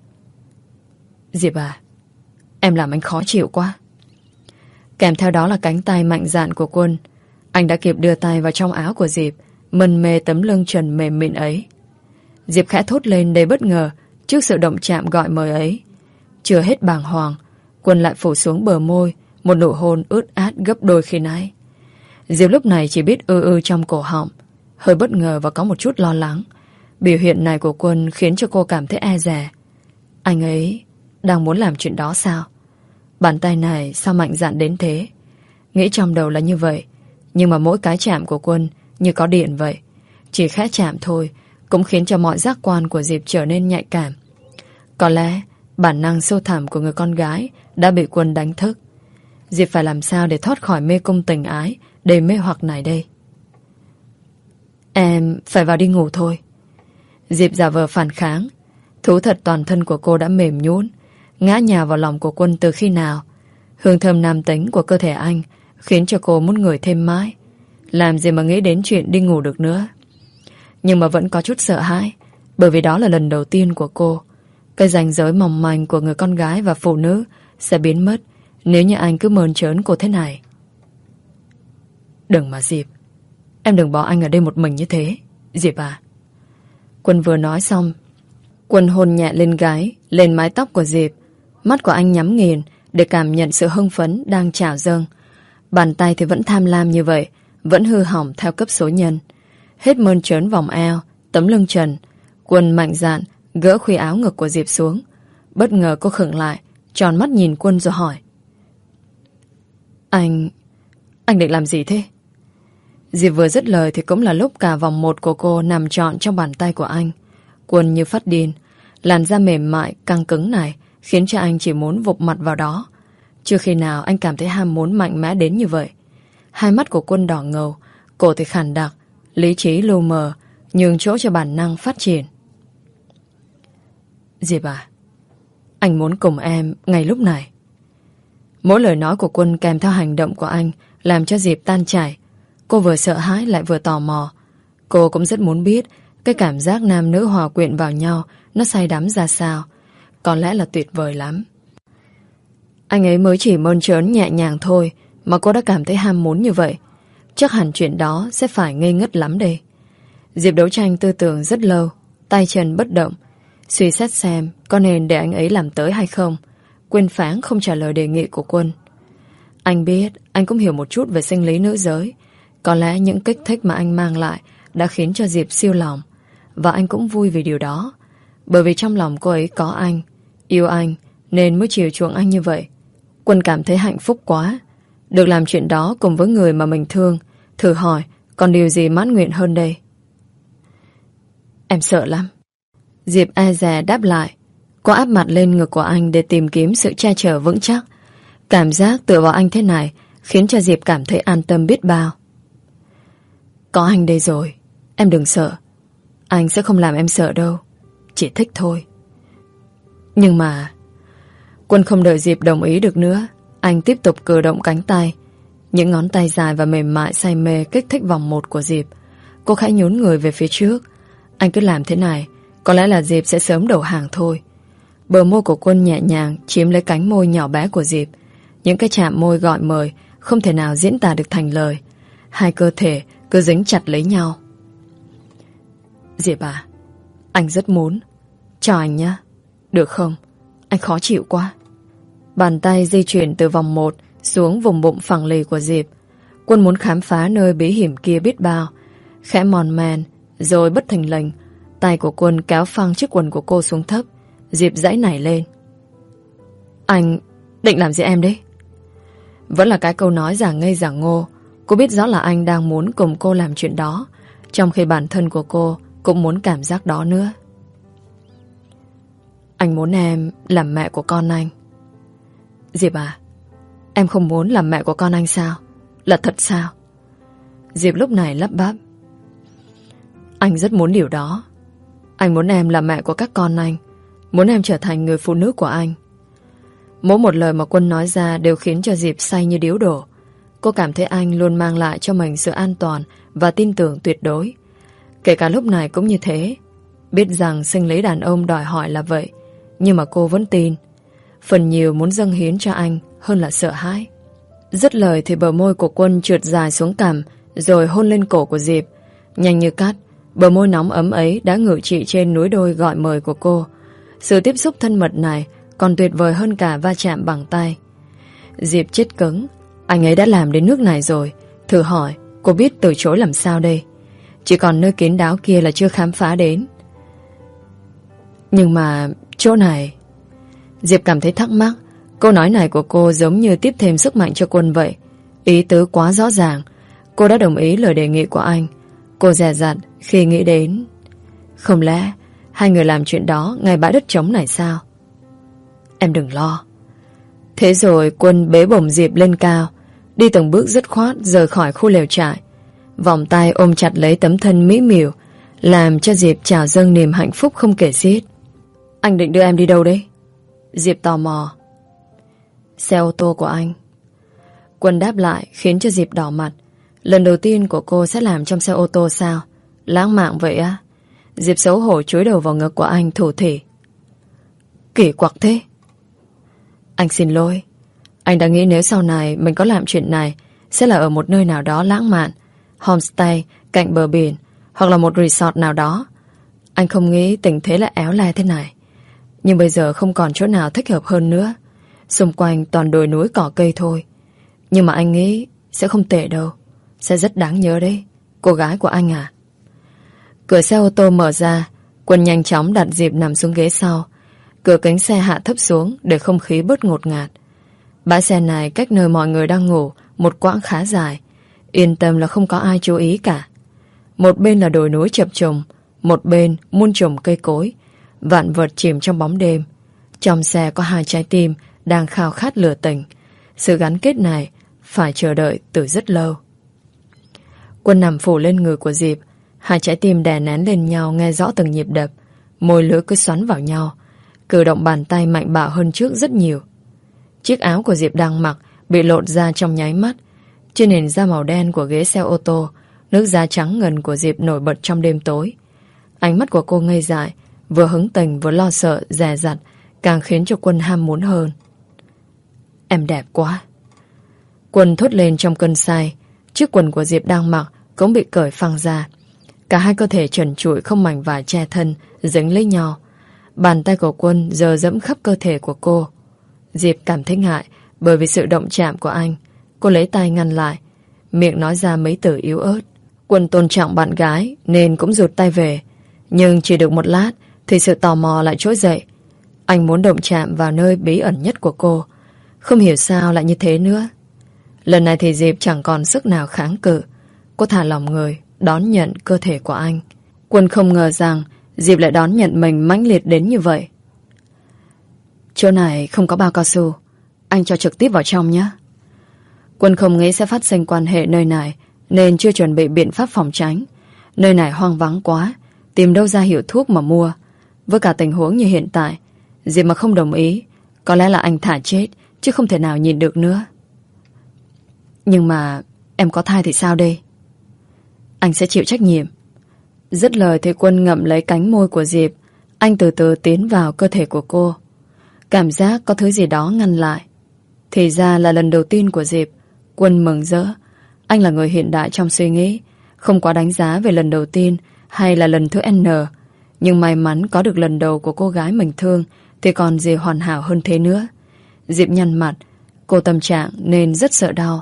Diệp à, em làm anh khó chịu quá. Kèm theo đó là cánh tay mạnh dạn của Quân. Anh đã kịp đưa tay vào trong áo của Diệp, mân mê tấm lưng trần mềm mịn ấy. Diệp khẽ thốt lên đầy bất ngờ trước sự động chạm gọi mời ấy. Chưa hết bàng hoàng, Quân lại phủ xuống bờ môi một nụ hôn ướt át gấp đôi khi nãy. Diệp lúc này chỉ biết ư ư trong cổ họng, hơi bất ngờ và có một chút lo lắng. Biểu hiện này của Quân khiến cho cô cảm thấy e dè. Anh ấy đang muốn làm chuyện đó sao? Bàn tay này sao mạnh dạn đến thế? Nghĩ trong đầu là như vậy, nhưng mà mỗi cái chạm của Quân như có điện vậy. Chỉ khẽ chạm thôi cũng khiến cho mọi giác quan của Diệp trở nên nhạy cảm. Có lẽ bản năng sâu thẳm của người con gái đã bị Quân đánh thức. Diệp phải làm sao để thoát khỏi mê cung tình ái đầy mê hoặc này đây? Em phải vào đi ngủ thôi. Diệp giả vờ phản kháng. Thú thật toàn thân của cô đã mềm nhũn, ngã nhào vào lòng của Quân từ khi nào. Hương thơm nam tính của cơ thể anh khiến cho cô muốn ngửi thêm mãi. Làm gì mà nghĩ đến chuyện đi ngủ được nữa. Nhưng mà vẫn có chút sợ hãi, bởi vì đó là lần đầu tiên của cô. Cái ranh giới mỏng manh của người con gái và phụ nữ sẽ biến mất nếu như anh cứ mơn trớn cô thế này. Đừng mà Diệp, em đừng bỏ anh ở đây một mình như thế, Diệp à. Quân vừa nói xong, Quân hôn nhẹ lên gái, lên mái tóc của Diệp. Mắt của anh nhắm nghiền để cảm nhận sự hưng phấn đang trào dâng. Bàn tay thì vẫn tham lam như vậy, vẫn hư hỏng theo cấp số nhân. Hết mơn trớn vòng eo, tấm lưng trần, Quân mạnh dạn gỡ khuy áo ngực của Diệp xuống. Bất ngờ cô khựng lại, tròn mắt nhìn Quân rồi hỏi: Anh... anh định làm gì thế? Diệp vừa dứt lời thì cũng là lúc cả vòng một của cô nằm trọn trong bàn tay của anh. Quân như phát điên. Làn da mềm mại, căng cứng này khiến cho anh chỉ muốn vụp mặt vào đó. Chưa khi nào anh cảm thấy ham muốn mạnh mẽ đến như vậy. Hai mắt của Quân đỏ ngầu, cổ thì khàn đặc, lý trí lu mờ, nhường chỗ cho bản năng phát triển. Diệp à, anh muốn cùng em ngay lúc này. Mỗi lời nói của Quân kèm theo hành động của anh làm cho Diệp tan chảy. Cô vừa sợ hãi lại vừa tò mò. Cô cũng rất muốn biết cái cảm giác nam nữ hòa quyện vào nhau nó say đắm ra sao. Có lẽ là tuyệt vời lắm. Anh ấy mới chỉ mơn trớn nhẹ nhàng thôi mà cô đã cảm thấy ham muốn như vậy. Chắc hẳn chuyện đó sẽ phải ngây ngất lắm đây. Diệp đấu tranh tư tưởng rất lâu, tay chân bất động, suy xét xem có nên để anh ấy làm tới hay không. Quên pháng không trả lời đề nghị của Quân. Anh biết anh cũng hiểu một chút về sinh lý nữ giới. Có lẽ những kích thích mà anh mang lại đã khiến cho Diệp siêu lòng. Và anh cũng vui vì điều đó. Bởi vì trong lòng cô ấy có anh, yêu anh, nên mới chiều chuộng anh như vậy. Quân cảm thấy hạnh phúc quá. Được làm chuyện đó cùng với người mà mình thương. Thử hỏi còn điều gì mãn nguyện hơn đây? Em sợ lắm. Diệp e dè đáp lại. Cô áp mặt lên ngực của anh để tìm kiếm sự che chở vững chắc. Cảm giác tựa vào anh thế này khiến cho Diệp cảm thấy an tâm biết bao. Có anh đây rồi, em đừng sợ. Anh sẽ không làm em sợ đâu, chỉ thích thôi. Nhưng mà... Quân không đợi Diệp đồng ý được nữa. Anh tiếp tục cử động cánh tay. Những ngón tay dài và mềm mại say mê kích thích vòng một của Diệp. Cô khẽ nhún người về phía trước. Anh cứ làm thế này, có lẽ là Diệp sẽ sớm đầu hàng thôi. Bờ môi của Quân nhẹ nhàng chiếm lấy cánh môi nhỏ bé của Diệp. Những cái chạm môi gọi mời không thể nào diễn tả được thành lời. Hai cơ thể cứ dính chặt lấy nhau. Diệp à, anh rất muốn. Cho anh nhé, được không? Anh khó chịu quá. Bàn tay di chuyển từ vòng một xuống vùng bụng phẳng lì của Diệp. Quân muốn khám phá nơi bí hiểm kia biết bao. Khẽ mòn men, rồi bất thình lình, tay của Quân kéo phăng chiếc quần của cô xuống thấp. Diệp giãy nảy lên. Anh định làm gì em đấy? Vẫn là cái câu nói giả ngây giả ngô. Cô biết rõ là anh đang muốn cùng cô làm chuyện đó, trong khi bản thân của cô cũng muốn cảm giác đó nữa. Anh muốn em làm mẹ của con anh. Diệp à, em không muốn làm mẹ của con anh sao? Là thật sao? Diệp lúc này lắp bắp. Anh rất muốn điều đó. Anh muốn em làm mẹ của các con anh, muốn em trở thành người phụ nữ của anh. Mỗi một lời mà Quân nói ra đều khiến cho Diệp say như điếu đổ. Cô cảm thấy anh luôn mang lại cho mình sự an toàn và tin tưởng tuyệt đối. Kể cả lúc này cũng như thế. Biết rằng sinh lý đàn ông đòi hỏi là vậy, nhưng mà cô vẫn tin. Phần nhiều muốn dâng hiến cho anh hơn là sợ hãi. Dứt lời thì bờ môi của Quân trượt dài xuống cằm, rồi hôn lên cổ của Diệp. Nhanh như cắt, Bờ môi nóng ấm ấy đã ngự trị trên núi đôi gọi mời của cô. Sự tiếp xúc thân mật này còn tuyệt vời hơn cả va chạm bằng tay. Diệp chết cứng. Anh ấy đã làm đến nước này rồi. Thử hỏi cô biết từ chối làm sao đây? Chỉ còn nơi kín đáo kia là chưa khám phá đến. Nhưng mà chỗ này... Diệp cảm thấy thắc mắc. Câu nói này của cô giống như tiếp thêm sức mạnh cho Quân vậy. Ý tứ quá rõ ràng. Cô đã đồng ý lời đề nghị của anh. Cô dè dặt khi nghĩ đến... Không lẽ hai người làm chuyện đó ngay bãi đất trống này sao? Em đừng lo. Thế rồi Quân bế bổng Diệp lên cao, đi từng bước dứt khoát rời khỏi khu lều trại. Vòng tay ôm chặt lấy tấm thân mỹ miều, làm cho Diệp trào dâng niềm hạnh phúc không kể xiết. Anh định đưa em đi đâu đấy? Diệp tò mò. Xe ô tô của anh. Quân đáp lại khiến cho Diệp đỏ mặt. Lần đầu tiên của cô sẽ làm trong xe ô tô sao? Lãng mạn vậy á? Diệp xấu hổ chúi đầu vào ngực của anh thủ thỉ. Kỳ quặc thế. Anh xin lỗi. Anh đã nghĩ nếu sau này mình có làm chuyện này sẽ là ở một nơi nào đó lãng mạn, homestay cạnh bờ biển, hoặc là một resort nào đó. Anh không nghĩ tình thế lại éo le thế này. Nhưng bây giờ không còn chỗ nào thích hợp hơn nữa. Xung quanh toàn đồi núi cỏ cây thôi. Nhưng mà anh nghĩ sẽ không tệ đâu. Sẽ rất đáng nhớ đấy. Cô gái của anh à. Cửa xe ô tô mở ra. Quân nhanh chóng đặt Diệp nằm xuống ghế sau. Cửa kính xe hạ thấp xuống để không khí bớt ngột ngạt. Bãi xe này cách nơi mọi người đang ngủ một quãng khá dài. Yên tâm là không có ai chú ý cả. Một bên là đồi núi chập trùng, một bên muôn trùng cây cối, vạn vật chìm trong bóng đêm. Trong xe có hai trái tim đang khao khát lửa tình. Sự gắn kết này phải chờ đợi từ rất lâu. Quân nằm phủ lên người của Diệp. Hai trái tim đè nén lên nhau nghe rõ từng nhịp đập. Môi lưỡi cứ xoắn vào nhau. Cử động bàn tay mạnh bạo hơn trước rất nhiều. Chiếc áo của Diệp đang mặc bị lột ra trong nháy mắt. Trên nền da màu đen của ghế xe ô tô, nước da trắng ngần của Diệp nổi bật trong đêm tối. Ánh mắt của cô ngây dại, vừa hứng tình vừa lo sợ, dè dặt, càng khiến cho Quân ham muốn hơn. Em đẹp quá. Quân thốt lên trong cơn say. Chiếc quần của Diệp đang mặc cũng bị cởi phăng ra. Cả hai cơ thể trần trụi không mảnh vải che thân dính lấy nhau. Bàn tay của Quân giờ dẫm khắp cơ thể của cô. Diệp cảm thấy ngại bởi vì sự động chạm của anh. Cô lấy tay ngăn lại, miệng nói ra mấy từ yếu ớt. Quân tôn trọng bạn gái nên cũng rụt tay về. Nhưng chỉ được một lát thì sự tò mò lại trỗi dậy. Anh muốn động chạm vào nơi bí ẩn nhất của cô. Không hiểu sao lại như thế nữa. Lần này thì Diệp chẳng còn sức nào kháng cự. Cô thả lỏng người, đón nhận cơ thể của anh. Quân không ngờ rằng Diệp lại đón nhận mình mãnh liệt đến như vậy. Chỗ này không có bao cao su, anh cho trực tiếp vào trong nhé. Quân không nghĩ sẽ phát sinh quan hệ nơi này nên chưa chuẩn bị biện pháp phòng tránh. Nơi này hoang vắng quá, tìm đâu ra hiệu thuốc mà mua. Với cả tình huống như hiện tại, Diệp mà không đồng ý, có lẽ là anh thả chết, chứ không thể nào nhìn được nữa. Nhưng mà em có thai thì sao đây? Anh sẽ chịu trách nhiệm. Dứt lời thì Quân ngậm lấy cánh môi của Diệp. Anh từ từ tiến vào cơ thể của cô. Cảm giác có thứ gì đó ngăn lại. Thì ra là lần đầu tiên của Diệp. Quân mừng rỡ. Anh là người hiện đại trong suy nghĩ, không quá đánh giá về lần đầu tiên hay là lần thứ N. Nhưng may mắn có được lần đầu của cô gái mình thương thì còn gì hoàn hảo hơn thế nữa. Diệp nhăn mặt. Cô tâm trạng nên rất sợ đau.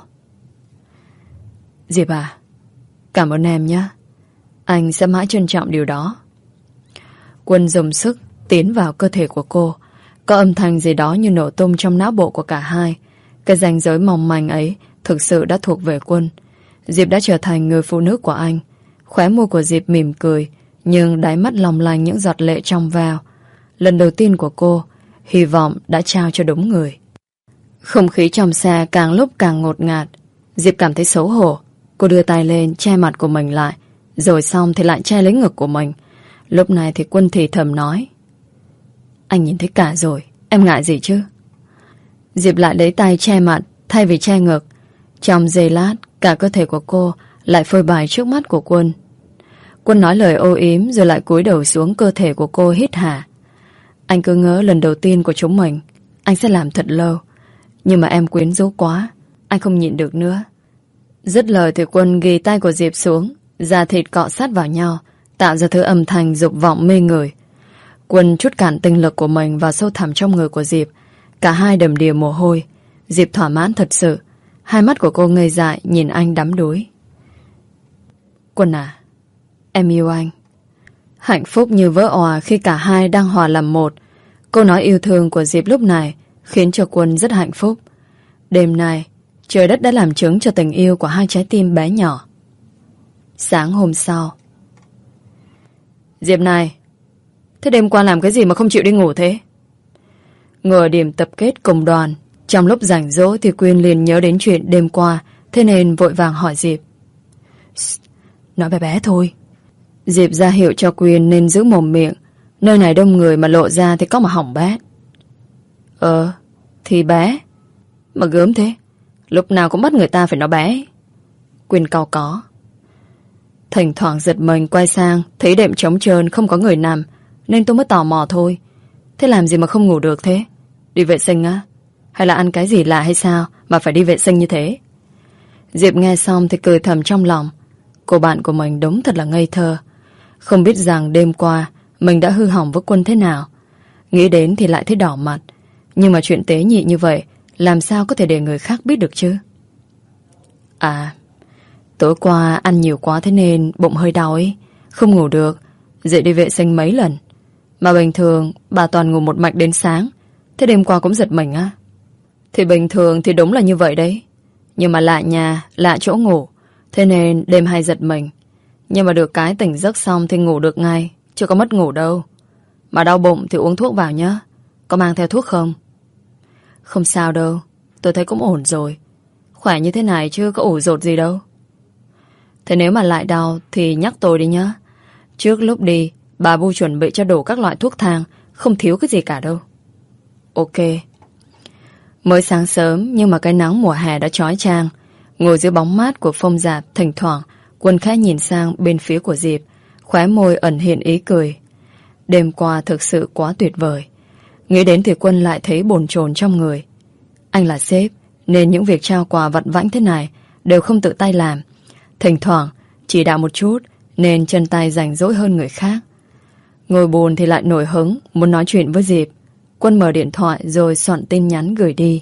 Diệp à, cảm ơn em nhé. Anh sẽ mãi trân trọng điều đó. Quân dùng sức tiến vào cơ thể của cô. Có âm thanh gì đó như nổ tung trong não bộ của cả hai. Cái ranh giới mong manh ấy thực sự đã thuộc về Quân. Diệp đã trở thành người phụ nữ của anh. Khóe môi của Diệp mỉm cười, nhưng đáy mắt long lanh những giọt lệ trong veo. Lần đầu tiên của cô, hy vọng đã trao cho đúng người. Không khí trong xe càng lúc càng ngột ngạt. Diệp cảm thấy xấu hổ. Cô đưa tay lên che mặt của mình lại, rồi xong thì lại che lấy ngực của mình. Lúc này thì Quân thì thầm nói: Anh nhìn thấy cả rồi, em ngại gì chứ? Diệp lại lấy tay che mặt thay vì che ngực. Trong giây lát, cả cơ thể của cô lại phơi bày trước mắt của Quân. Quân nói lời ô yếm rồi lại cúi đầu xuống cơ thể của cô hít hà. Anh cứ ngỡ lần đầu tiên của chúng mình anh sẽ làm thật lâu, nhưng mà em quyến rũ quá, anh không nhịn được nữa. Dứt lời thì Quân ghi tay của Diệp xuống, da thịt cọ sát vào nhau, tạo ra thứ âm thanh dục vọng mê người. Quân trút cạn tinh lực của mình vào sâu thẳm trong người của Diệp. Cả hai đầm đìa mồ hôi. Diệp thỏa mãn thật sự. Hai mắt của cô ngây dại nhìn anh đắm đuối. Quân à, em yêu anh. Hạnh phúc như vỡ òa khi cả hai đang hòa làm một. Câu nói yêu thương của Diệp lúc này khiến cho Quân rất hạnh phúc. Đêm nay, trời đất đã làm chứng cho tình yêu của hai trái tim bé nhỏ. Sáng hôm sau. Diệp này, thế đêm qua làm cái gì mà không chịu đi ngủ thế? Ngồi ở điểm tập kết cùng đoàn. Trong lúc rảnh rỗi thì Quyên liền nhớ đến chuyện đêm qua, thế nên vội vàng hỏi Diệp. Nói bé bé thôi. Diệp ra hiệu cho Quyên nên giữ mồm miệng. Nơi này đông người mà lộ ra thì có mà hỏng bét. Ờ, thì bé. Mà gớm thế, lúc nào cũng bắt người ta phải nói bé. Quyên cau có. Thỉnh thoảng giật mình quay sang, thấy đệm trống trơn không có người nằm, nên tôi mới tò mò thôi. Thế làm gì mà không ngủ được thế? Đi vệ sinh á? Hay là ăn cái gì lạ hay sao mà phải đi vệ sinh như thế? Diệp nghe xong thì cười thầm trong lòng. Cô bạn của mình đúng thật là ngây thơ. Không biết rằng đêm qua mình đã hư hỏng với Quân thế nào. Nghĩ đến thì lại thấy đỏ mặt. Nhưng mà chuyện tế nhị như vậy làm sao có thể để người khác biết được chứ? À, tối qua ăn nhiều quá thế nên bụng hơi đau ấy. Không ngủ được, dậy đi vệ sinh mấy lần. Mà bình thường bà toàn ngủ một mạch đến sáng. Thế đêm qua cũng giật mình á? Thì bình thường thì đúng là như vậy đấy. Nhưng mà lạ nhà, lạ chỗ ngủ, thế nên đêm hay giật mình. Nhưng mà được cái tỉnh giấc xong thì ngủ được ngay, chưa có mất ngủ đâu. Mà đau bụng thì uống thuốc vào nhá. Có mang theo thuốc không? Không sao đâu, tôi thấy cũng ổn rồi. Khỏe như thế này chứ có ủ rột gì đâu. Thế nếu mà lại đau thì nhắc tôi đi nhá. Trước lúc đi, bà Bu chuẩn bị cho đủ các loại thuốc thang, không thiếu cái gì cả đâu. Ok. Mới sáng sớm nhưng mà cái nắng mùa hè đã chói chang. Ngồi dưới bóng mát của phong rạp, thỉnh thoảng Quân khẽ nhìn sang bên phía của Diệp, khóe môi ẩn hiện ý cười. Đêm qua thực sự quá tuyệt vời. Nghĩ đến thì Quân lại thấy bồn chồn trong người. Anh là sếp nên những việc trao quà vặt vãnh thế này đều không tự tay làm. Thỉnh thoảng chỉ đạo một chút nên chân tay rảnh rỗi hơn người khác. Ngồi buồn thì lại nổi hứng muốn nói chuyện với Diệp. Quân mở điện thoại rồi soạn tin nhắn gửi đi.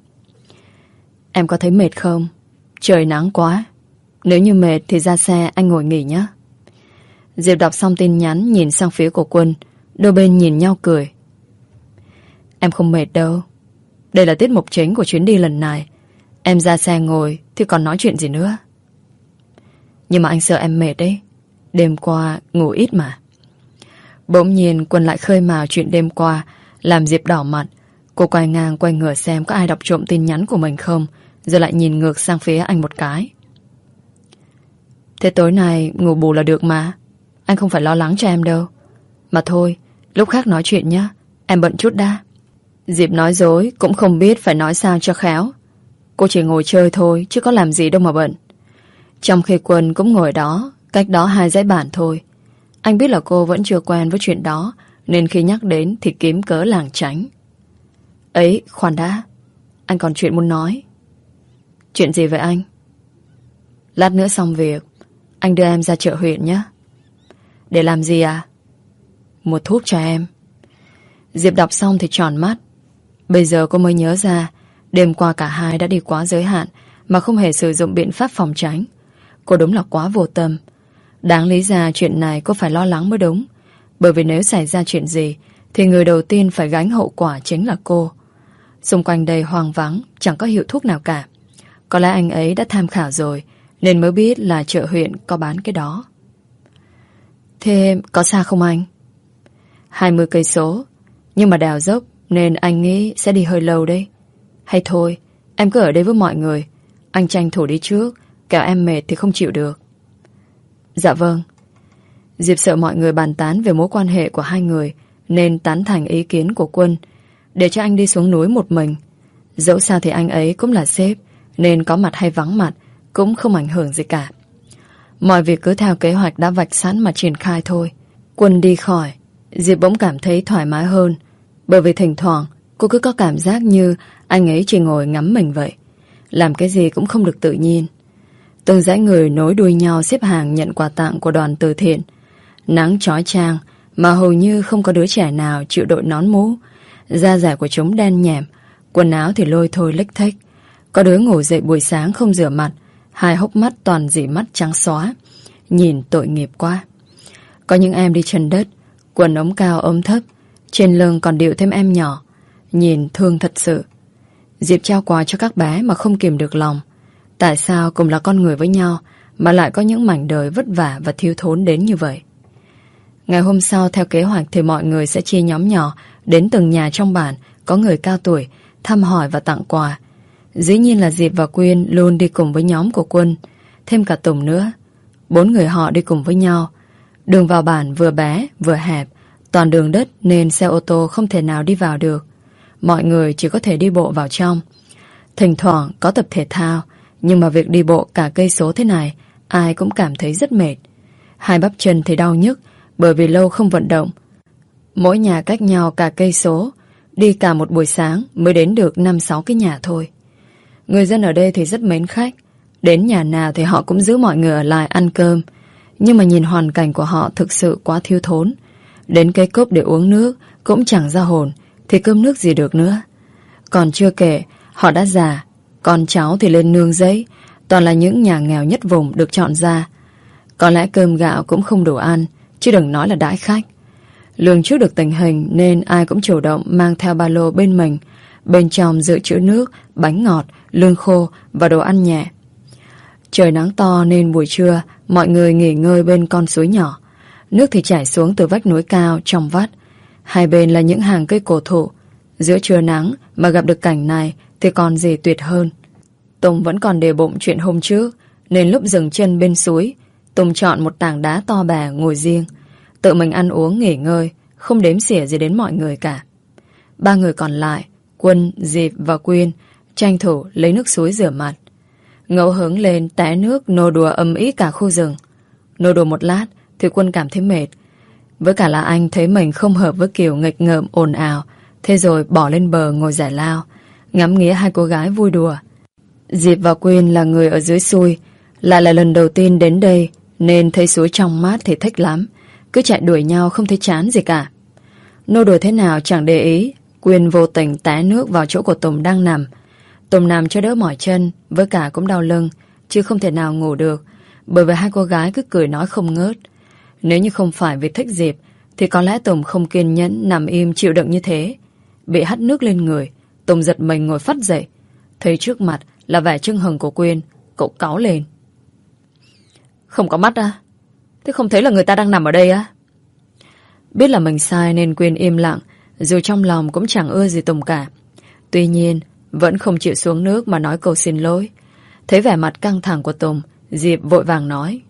Em có thấy mệt không? Trời nắng quá. Nếu như mệt thì ra xe anh ngồi nghỉ nhé. Diệp đọc xong tin nhắn nhìn sang phía của Quân. Đôi bên nhìn nhau cười. Em không mệt đâu. Đây là tiết mục chính của chuyến đi lần này. Em ra xe ngồi thì còn nói chuyện gì nữa. Nhưng mà anh sợ em mệt đấy. Đêm qua ngủ ít mà. Bỗng nhiên Quân lại khơi mào chuyện đêm qua, làm Diệp đỏ mặt. Cô quay ngang quay ngửa xem có ai đọc trộm tin nhắn của mình không, rồi lại nhìn ngược sang phía anh một cái. Thế tối nay ngủ bù là được mà. Anh không phải lo lắng cho em đâu. Mà thôi, lúc khác nói chuyện nhé. Em bận chút đã. Diệp nói dối cũng không biết phải nói sao cho khéo. Cô chỉ ngồi chơi thôi chứ có làm gì đâu mà bận. Trong khi Quân cũng ngồi đó, cách đó hai dãy bàn thôi. Anh biết là cô vẫn chưa quen với chuyện đó, nên khi nhắc đến thì kiếm cớ lảng tránh. Ấy, khoan đã. Anh còn chuyện muốn nói. Chuyện gì vậy anh? Lát nữa xong việc anh đưa em ra chợ huyện nhé. Để làm gì à? Mua thuốc cho em. Diệp đọc xong thì tròn mắt. Bây giờ cô mới nhớ ra đêm qua cả hai đã đi quá giới hạn mà không hề sử dụng biện pháp phòng tránh. Cô đúng là quá vô tâm. Đáng lý ra chuyện này cô phải lo lắng mới đúng. Bởi vì nếu xảy ra chuyện gì thì người đầu tiên phải gánh hậu quả chính là cô. Xung quanh đây hoang vắng, chẳng có hiệu thuốc nào cả. Có lẽ anh ấy đã tham khảo rồi nên mới biết là chợ huyện có bán cái đó. Thế có xa không anh? hai mươi cây số. Nhưng mà đèo dốc nên anh nghĩ sẽ đi hơi lâu đấy. Hay thôi, em cứ ở đây với mọi người. Anh tranh thủ đi trước, kẻo em mệt thì không chịu được. Dạ vâng. Diệp sợ mọi người bàn tán về mối quan hệ của hai người nên tán thành ý kiến của Quân, để cho anh đi xuống núi một mình. Dẫu sao thì anh ấy cũng là sếp, nên có mặt hay vắng mặt cũng không ảnh hưởng gì cả. Mọi việc cứ theo kế hoạch đã vạch sẵn mà triển khai thôi. Quân đi khỏi, Diệp bỗng cảm thấy thoải mái hơn. Bởi vì thỉnh thoảng cô cứ có cảm giác như anh ấy chỉ ngồi ngắm mình vậy. Làm cái gì cũng không được tự nhiên. Từng dãy người nối đuôi nhau xếp hàng nhận quà tặng của đoàn từ thiện. Nắng chói chang mà hầu như không có đứa trẻ nào chịu đội nón mũ. Da dẻ của chúng đen nhẻm, quần áo thì lôi thôi lếch thếch. Có đứa ngủ dậy buổi sáng không rửa mặt, hai hốc mắt toàn dỉ mắt trắng xóa, nhìn tội nghiệp quá. Có những em đi chân đất, quần ống cao ống thấp, trên lưng còn điệu thêm em nhỏ, nhìn thương thật sự. Diệp trao quà cho các bé mà không kìm được lòng. Tại sao cùng là con người với nhau mà lại có những mảnh đời vất vả và thiếu thốn đến như vậy? Ngày hôm sau theo kế hoạch thì mọi người sẽ chia nhóm nhỏ đến từng nhà trong bản có người cao tuổi, thăm hỏi và tặng quà. Dĩ nhiên là Diệp và Quyên luôn đi cùng với nhóm của Quân, thêm cả Tùng nữa. Bốn người họ đi cùng với nhau. Đường vào bản vừa bé vừa hẹp, toàn đường đất nên xe ô tô không thể nào đi vào được. Mọi người chỉ có thể đi bộ vào trong. Thỉnh thoảng có tập thể thao, nhưng mà việc đi bộ cả cây số thế này ai cũng cảm thấy rất mệt. Hai bắp chân thì đau nhức bởi vì lâu không vận động. Mỗi nhà cách nhau cả cây số, đi cả một buổi sáng mới đến được năm sáu cái nhà thôi. Người dân ở đây thì rất mến khách, đến nhà nào thì họ cũng giữ mọi người ở lại ăn cơm. Nhưng mà nhìn hoàn cảnh của họ thực sự quá thiếu thốn. Đến cái cốc để uống nước cũng chẳng ra hồn, thì cơm nước gì được nữa. Còn chưa kể, họ đã già, con cháu thì lên nương giấy, toàn là những nhà nghèo nhất vùng được chọn ra. Có lẽ cơm gạo cũng không đủ ăn, chứ đừng nói là đãi khách. Lường trước được tình hình nên ai cũng chủ động mang theo ba lô bên mình, bên trong dự trữ nước, bánh ngọt, lương khô và đồ ăn nhẹ. Trời nắng to nên buổi trưa mọi người nghỉ ngơi bên con suối nhỏ. Nước thì chảy xuống từ vách núi cao trong vắt. Hai bên là những hàng cây cổ thụ. Giữa trưa nắng mà gặp được cảnh này thì còn gì tuyệt hơn. Tùng vẫn còn để bụng chuyện hôm trước, nên lúc dừng chân bên suối, Tùng chọn một tảng đá to bè ngồi riêng, tự mình ăn uống nghỉ ngơi, không đếm xỉa gì đến mọi người cả. Ba người còn lại, Quân, Diệp và Quyên, tranh thủ lấy nước suối rửa mặt. Ngẫu hứng lên té nước nô đùa ầm ĩ cả khu rừng. Nô đùa một lát thì Quân cảm thấy mệt. Với cả là anh thấy mình không hợp với kiểu nghịch ngợm ồn ào, thế rồi bỏ lên bờ ngồi giải lao, ngắm nghía hai cô gái vui đùa. Diệp và Quyên là người ở dưới xuôi, lại là lần đầu tiên đến đây nên thấy suối trong mát thì thích lắm, cứ chạy đuổi nhau không thấy chán gì cả. Nô đùa thế nào chẳng để ý, Quyên vô tình té nước vào chỗ của Tùng đang nằm. Tùng nằm cho đỡ mỏi chân, với cả cũng đau lưng, chứ không thể nào ngủ được, bởi vì hai cô gái cứ cười nói không ngớt. Nếu như không phải vì thích Diệp thì có lẽ Tùng không kiên nhẫn nằm im chịu đựng như thế. Bị hắt nước lên người, Tùng giật mình ngồi phắt dậy, thấy trước mặt là vẻ chưng hừng của Quyên, cậu cáu lên. Không có mắt à? Thế không thấy là người ta đang nằm ở đây á? Biết là mình sai nên Quyên im lặng, dù trong lòng cũng chẳng ưa gì Tùng cả. Tuy nhiên vẫn không chịu xuống nước mà nói câu xin lỗi. Thấy vẻ mặt căng thẳng của Tùng, Diệp vội vàng nói.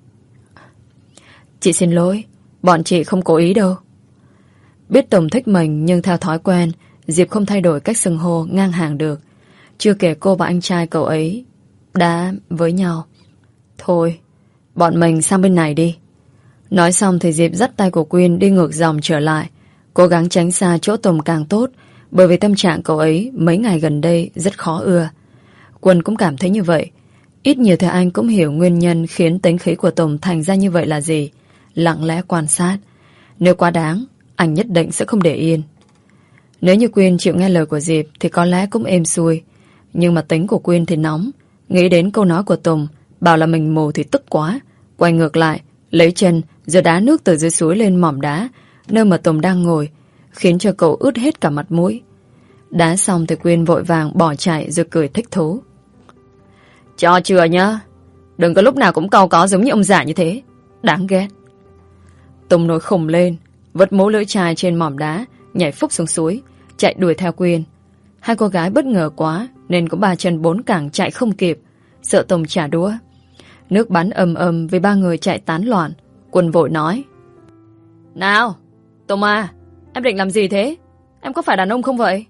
Chị xin lỗi, bọn chị không cố ý đâu. Biết Tùng thích mình nhưng theo thói quen, Diệp không thay đổi cách xưng hô ngang hàng được. Chưa kể cô và anh trai cậu ấy đã với nhau. Thôi, bọn mình sang bên này đi. Nói xong thì Diệp dắt tay của Quyên đi ngược dòng trở lại, cố gắng tránh xa chỗ Tùng càng tốt, bởi vì tâm trạng cậu ấy mấy ngày gần đây rất khó ưa. Quân cũng cảm thấy như vậy. Ít nhiều thì anh cũng hiểu nguyên nhân khiến tính khí của Tùng thành ra như vậy là gì. Lặng lẽ quan sát. Nếu quá đáng, anh nhất định sẽ không để yên. Nếu như Quyên chịu nghe lời của Diệp thì có lẽ cũng êm xuôi. Nhưng mà tính của Quyên thì nóng. Nghĩ đến câu nói của Tùng, bảo là mình mù thì tức quá. Quay ngược lại, lấy chân rồi đá nước từ dưới suối lên mỏm đá nơi mà Tùng đang ngồi, khiến cho cậu ướt hết cả mặt mũi. Đá xong thì Quyên vội vàng bỏ chạy rồi cười thích thú. Cho chừa nhá, đừng có lúc nào cũng cau có giống như ông già như thế, đáng ghét. Tùng nổi khùng lên, vứt mũ lưỡi chai trên mỏm đá, nhảy phúc xuống suối, chạy đuổi theo Quyên. Hai cô gái bất ngờ quá nên có ba chân bốn cẳng chạy không kịp, sợ Tùng trả đũa. Nước bắn ầm ầm vì ba người chạy tán loạn. Quân vội nói. Nào, Tùng à, em định làm gì thế? Em có phải đàn ông không vậy?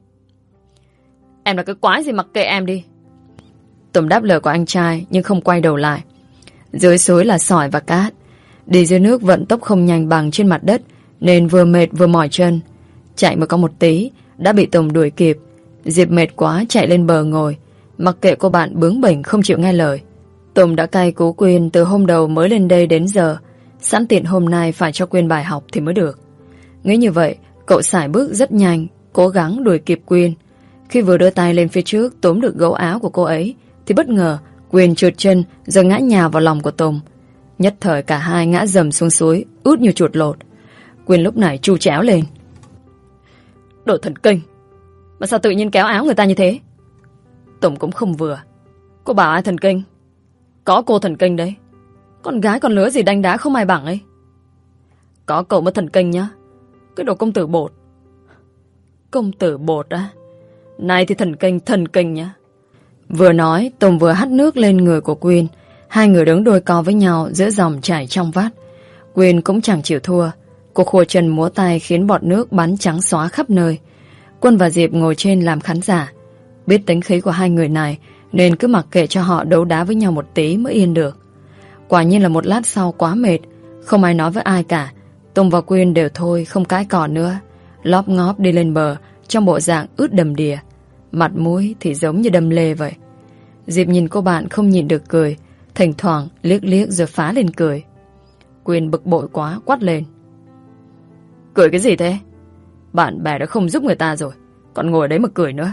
Em là cái quái gì mặc kệ em đi. Tùng đáp lời của anh trai nhưng không quay đầu lại. Dưới suối là sỏi và cát. Đi dưới nước vận tốc không nhanh bằng trên mặt đất, nên vừa mệt vừa mỏi chân. Chạy mà có một tí đã bị Tùng đuổi kịp. Diệp mệt quá chạy lên bờ ngồi, mặc kệ cô bạn bướng bỉnh không chịu nghe lời. Tùng đã cay cú Quyên từ hôm đầu mới lên đây đến giờ. Sẵn tiện hôm nay phải cho Quyên bài học thì mới được. Nghĩ như vậy, cậu sải bước rất nhanh, cố gắng đuổi kịp Quyên. Khi vừa đưa tay lên phía trước túm được gấu áo của cô ấy, thì bất ngờ Quyên trượt chân rồi ngã nhào vào lòng của Tùng. Nhất thời cả hai ngã dầm xuống suối, ướt như chuột lột. Quyên lúc này chu chéo lên. Đồ thần kinh, mà sao tự nhiên kéo áo người ta như thế? Tùng cũng không vừa. Cô bảo ai thần kinh? Có cô thần kinh đấy. Con gái con lứa gì đánh đá không ai bằng ấy. Có cậu mới thần kinh nhá. Cái đồ công tử bột. Công tử bột á? Này thì thần kinh, thần kinh nhá. Vừa nói, Tùng vừa hắt nước lên người của Quyên. Hai người đứng đôi co với nhau giữa dòng chảy trong vắt. Quyên cũng chẳng chịu thua. Cô khua chân múa tay khiến bọt nước bắn trắng xóa khắp nơi. Quân và Diệp ngồi trên làm khán giả. Biết tính khí của hai người này nên cứ mặc kệ cho họ đấu đá với nhau một tí mới yên được. Quả nhiên là một lát sau quá mệt, không ai nói với ai cả. Tùng và Quyên đều thôi không cãi cọ nữa, lóp ngóp đi lên bờ trong bộ dạng ướt đầm đìa. Mặt mũi thì giống như đầm lê vậy. Diệp nhìn cô bạn không nhìn được cười, thỉnh thoảng liếc liếc rồi phá lên cười. Quyên bực bội quá quát lên. Cười cái gì thế? Bạn bè đã không giúp người ta rồi, còn ngồi đấy mà cười nữa.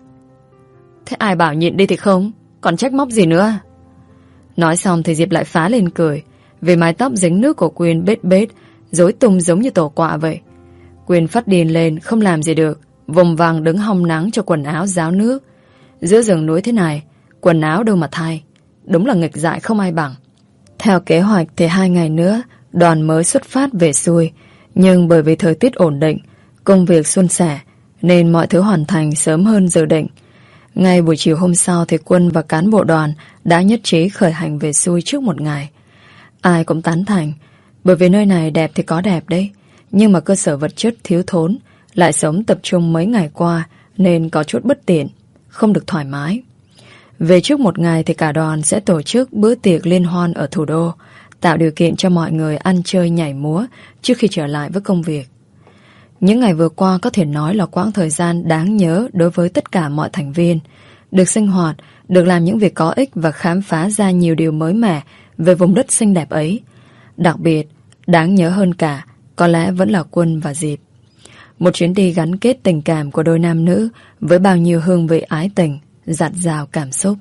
Thế ai bảo nhịn đi thì không, còn trách móc gì nữa? Nói xong thì Diệp lại phá lên cười, vì mái tóc dính nước của Quyên bết bết, rối tung giống như tổ quạ vậy. Quyên phát điên lên không làm gì được, vùng vằng đứng hong nắng cho quần áo ráo nước. Giữa rừng núi thế này, quần áo đâu mà thay, đúng là nghịch dại không ai bằng. Theo kế hoạch thì hai ngày nữa đoàn mới xuất phát về xuôi, nhưng bởi vì thời tiết ổn định, công việc suôn sẻ nên mọi thứ hoàn thành sớm hơn dự định. Ngay buổi chiều hôm sau thì Quân và cán bộ đoàn đã nhất trí khởi hành về xuôi trước một ngày. Ai cũng tán thành, bởi vì nơi này đẹp thì có đẹp đấy, nhưng mà cơ sở vật chất thiếu thốn, lại sống tập trung mấy ngày qua nên có chút bất tiện, không được thoải mái. Về trước một ngày thì cả đoàn sẽ tổ chức bữa tiệc liên hoan ở thủ đô, tạo điều kiện cho mọi người ăn chơi nhảy múa trước khi trở lại với công việc. Những ngày vừa qua có thể nói là quãng thời gian đáng nhớ đối với tất cả mọi thành viên. Được sinh hoạt, được làm những việc có ích và khám phá ra nhiều điều mới mẻ về vùng đất xinh đẹp ấy. Đặc biệt, đáng nhớ hơn cả, có lẽ vẫn là Quân và Diệp. Một chuyến đi gắn kết tình cảm của đôi nam nữ với bao nhiêu hương vị ái tình, dạt dào cảm xúc.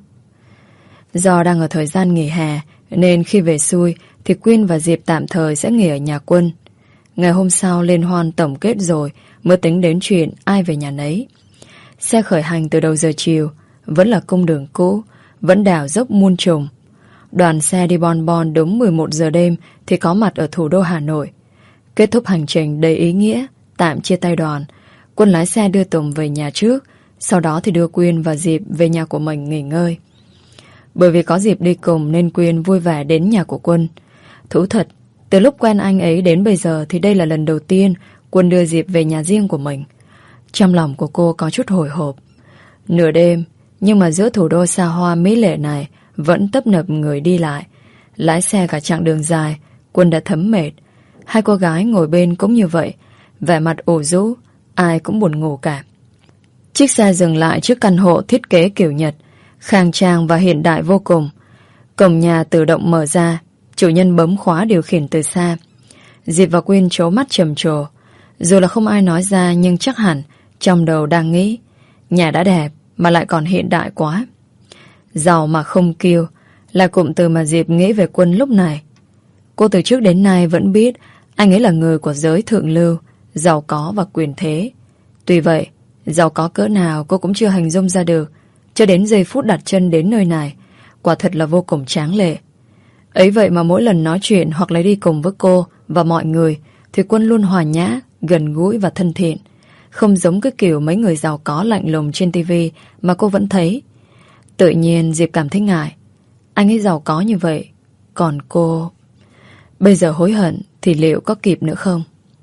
Do đang ở thời gian nghỉ hè, nên khi về xuôi thì Quyên và Diệp tạm thời sẽ nghỉ ở nhà Quân. Ngày hôm sau liên hoan tổng kết rồi mới tính đến chuyện ai về nhà nấy. Xe khởi hành từ đầu giờ chiều, vẫn là cung đường cũ, vẫn đảo dốc muôn trùng. Đoàn xe đi bon bon đúng mười một giờ đêm thì có mặt ở thủ đô Hà Nội. Kết thúc hành trình đầy ý nghĩa, tạm chia tay đoàn. Quân lái xe đưa Tùng về nhà trước, sau đó thì đưa Quyên và Diệp về nhà của mình nghỉ ngơi. Bởi vì có Diệp đi cùng nên Quyên vui vẻ đến nhà của Quân. Thú thật, từ lúc quen anh ấy đến bây giờ thì đây là lần đầu tiên Quân đưa Diệp về nhà riêng của mình. Trong lòng của cô có chút hồi hộp. Nửa đêm, nhưng mà giữa thủ đô xa hoa mỹ lệ này vẫn tấp nập người đi lại. Lái xe cả chặng đường dài, Quân đã thấm mệt. Hai cô gái ngồi bên cũng như vậy, vẻ mặt ủ rũ, ai cũng buồn ngủ cả. Chiếc xe dừng lại trước căn hộ thiết kế kiểu Nhật, khang trang và hiện đại vô cùng. Cổng nhà tự động mở ra, chủ nhân bấm khóa điều khiển từ xa. Diệp và Quyên trố mắt trầm trồ. Dù là không ai nói ra nhưng chắc hẳn trong đầu đang nghĩ, nhà đã đẹp mà lại còn hiện đại quá. Giàu mà không kiêu là cụm từ mà Diệp nghĩ về Quân lúc này. Cô từ trước đến nay vẫn biết anh ấy là người của giới thượng lưu, giàu có và quyền thế. Tuy vậy, giàu có cỡ nào cô cũng chưa hình dung ra được, cho đến giây phút đặt chân đến nơi này. Quả thật là vô cùng tráng lệ. Ấy vậy mà mỗi lần nói chuyện hoặc lấy đi cùng với cô và mọi người thì Quân luôn hòa nhã, gần gũi và thân thiện. Không giống cái kiểu mấy người giàu có lạnh lùng trên tivi mà cô vẫn thấy. Tự nhiên Diệp cảm thấy ngại. Anh ấy giàu có như vậy, còn cô... Bây giờ hối hận thì liệu có kịp nữa không?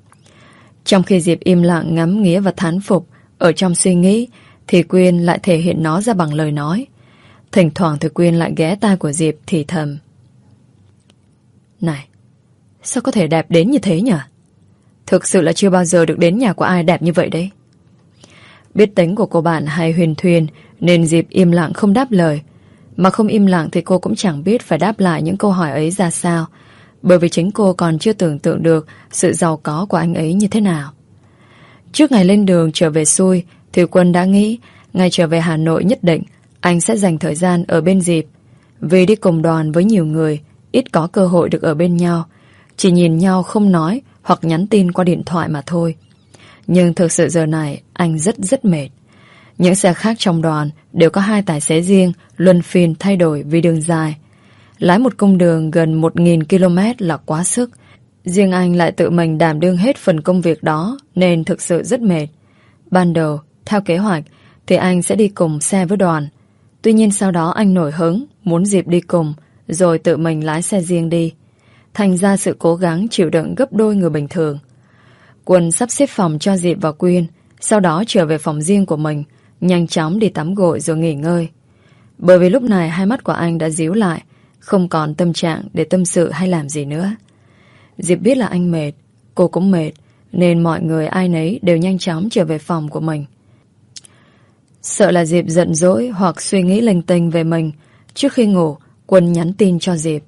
Trong khi Diệp im lặng ngắm nghía và thán phục ở trong suy nghĩ, thì Quyên lại thể hiện nó ra bằng lời nói. Thỉnh thoảng thì Quyên lại ghé tai của Diệp thì thầm. Này, sao có thể đẹp đến như thế nhỉ? Thực sự là chưa bao giờ được đến nhà của ai đẹp như vậy đấy. Biết tính của cô bạn hay huyền thuyền nên Diệp im lặng không đáp lời. Mà không im lặng thì cô cũng chẳng biết phải đáp lại những câu hỏi ấy ra sao. bởi vì chính cô còn chưa tưởng tượng được sự giàu có của anh ấy như thế nào. Trước ngày lên đường trở về xuôi thì Quân đã nghĩ ngày trở về Hà Nội nhất định anh sẽ dành thời gian ở bên Diệp. Vì đi cùng đoàn với nhiều người, ít có cơ hội được ở bên nhau, chỉ nhìn nhau không nói hoặc nhắn tin qua điện thoại mà thôi. Nhưng thực sự giờ này anh rất rất mệt. Những xe khác trong đoàn đều có hai tài xế riêng luân phiên thay đổi vì đường dài. Lái một cung đường gần một nghìn ki lô mét là quá sức. Riêng anh lại tự mình đảm đương hết phần công việc đó nên thực sự rất mệt. Ban đầu, theo kế hoạch thì anh sẽ đi cùng xe với đoàn. Tuy nhiên sau đó anh nổi hứng muốn Diệp đi cùng, rồi tự mình lái xe riêng đi. Thành ra sự cố gắng chịu đựng gấp đôi người bình thường. Quân sắp xếp phòng cho Diệp và Quyên, sau đó trở về phòng riêng của mình, nhanh chóng đi tắm gội rồi nghỉ ngơi. Bởi vì lúc này hai mắt của anh đã díu lại, không còn tâm trạng để tâm sự hay làm gì nữa. Diệp biết là anh mệt, cô cũng mệt, nên mọi người ai nấy đều nhanh chóng trở về phòng của mình. Sợ là Diệp giận dỗi hoặc suy nghĩ linh tinh về mình, trước khi ngủ, Quân nhắn tin cho Diệp.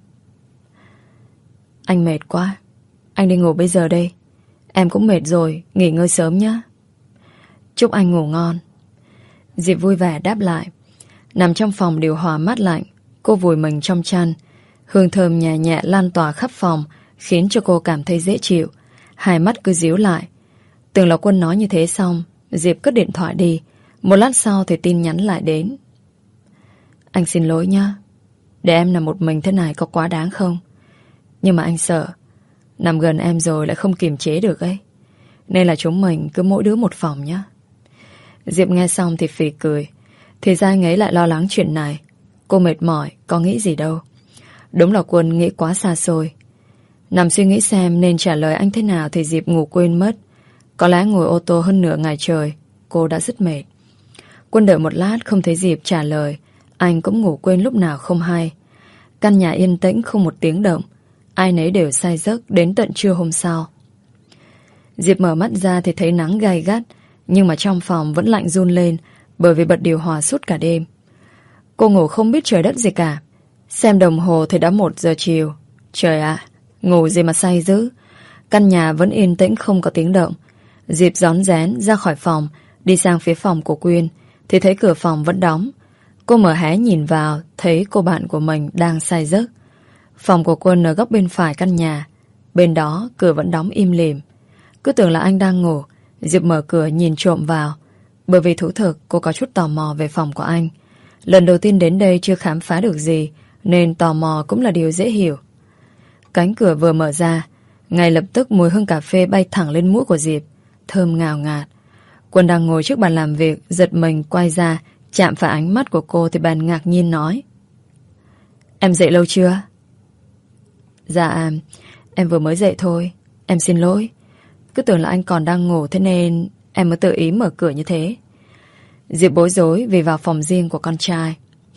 Anh mệt quá, anh đi ngủ bây giờ đây. Em cũng mệt rồi, nghỉ ngơi sớm nhé. Chúc anh ngủ ngon. Diệp vui vẻ đáp lại. Nằm trong phòng điều hòa mát lạnh, cô vùi mình trong chăn. Hương thơm nhẹ nhẹ lan tỏa khắp phòng, khiến cho cô cảm thấy dễ chịu. Hai mắt cứ díu lại. Tưởng là Quân nói như thế xong, Diệp cất điện thoại đi. Một lát sau thì tin nhắn lại đến. Anh xin lỗi nhá. Để em nằm một mình thế này có quá đáng không? Nhưng mà anh sợ nằm gần em rồi lại không kiềm chế được ấy. Nên là chúng mình cứ mỗi đứa một phòng nhá. Diệp nghe xong thì phì cười. Thì ra anh ấy lại lo lắng chuyện này. Cô mệt mỏi, có nghĩ gì đâu. Đúng là Quân nghĩ quá xa xôi. Nằm suy nghĩ xem nên trả lời anh thế nào thì Diệp ngủ quên mất. Có lẽ ngồi ô tô hơn nửa ngày trời, cô đã rất mệt. Quân đợi một lát không thấy Diệp trả lời. Anh cũng ngủ quên lúc nào không hay. Căn nhà yên tĩnh không một tiếng động. Ai nấy đều say giấc đến tận trưa hôm sau. Diệp mở mắt ra thì thấy nắng gay gắt, nhưng mà trong phòng vẫn lạnh run lên bởi vì bật điều hòa suốt cả đêm. Cô ngủ không biết trời đất gì cả. Xem đồng hồ thì đã một giờ chiều. Trời ạ, ngủ gì mà say dữ. Căn nhà vẫn yên tĩnh không có tiếng động. Diệp rón rén ra khỏi phòng, đi sang phía phòng của Quyên thì thấy cửa phòng vẫn đóng. Cô mở hé nhìn vào, thấy cô bạn của mình đang say giấc. Phòng của Quân ở góc bên phải căn nhà. Bên đó cửa vẫn đóng im lìm. Cứ tưởng là anh đang ngủ, Diệp mở cửa nhìn trộm vào. Bởi vì thú thực cô có chút tò mò về phòng của anh. Lần đầu tiên đến đây chưa khám phá được gì, nên tò mò cũng là điều dễ hiểu. Cánh cửa vừa mở ra, ngay lập tức mùi hương cà phê bay thẳng lên mũi của Diệp, thơm ngào ngạt. Quân đang ngồi trước bàn làm việc, giật mình quay ra, chạm phải ánh mắt của cô thì bạn ngạc nhiên nói. Em dậy lâu chưa? Dạ, em vừa mới dậy thôi. Em xin lỗi. Cứ tưởng là anh còn đang ngủ thế nên em mới tự ý mở cửa như thế. Diệp bối rối vì vào phòng riêng của con trai.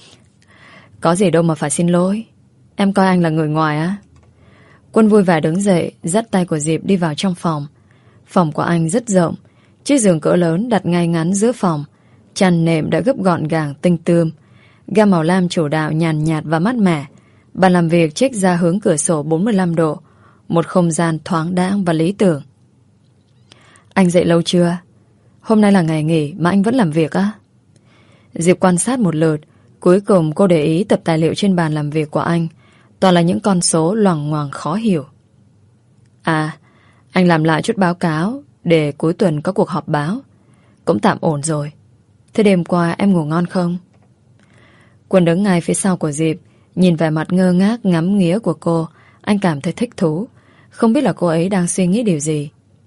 Có gì đâu mà phải xin lỗi. Em coi anh là người ngoài á? Quân vui vẻ đứng dậy, dắt tay của Diệp đi vào trong phòng. Phòng của anh rất rộng. Chiếc giường cỡ lớn đặt ngay ngắn giữa phòng. Chăn nệm đã gấp gọn gàng tinh tươm. Gam màu lam chủ đạo nhàn nhạt và mát mẻ. Bàn làm việc chếch ra hướng cửa sổ bốn mươi lăm độ. Một không gian thoáng đãng và lý tưởng. Anh dậy lâu chưa? Hôm nay là ngày nghỉ mà anh vẫn làm việc á? Diệp quan sát một lượt. Cuối cùng cô để ý tập tài liệu trên bàn làm việc của anh. Toàn là những con số loằng ngoằng khó hiểu. À, anh làm lại chút báo cáo để cuối tuần có cuộc họp báo. Cũng tạm ổn rồi. Thế đêm qua em ngủ ngon không? Quân đứng ngay phía sau của Diệp, nhìn vẻ mặt ngơ ngác ngắm nghía của cô. Anh cảm thấy thích thú. Không biết là cô ấy đang suy nghĩ điều gì.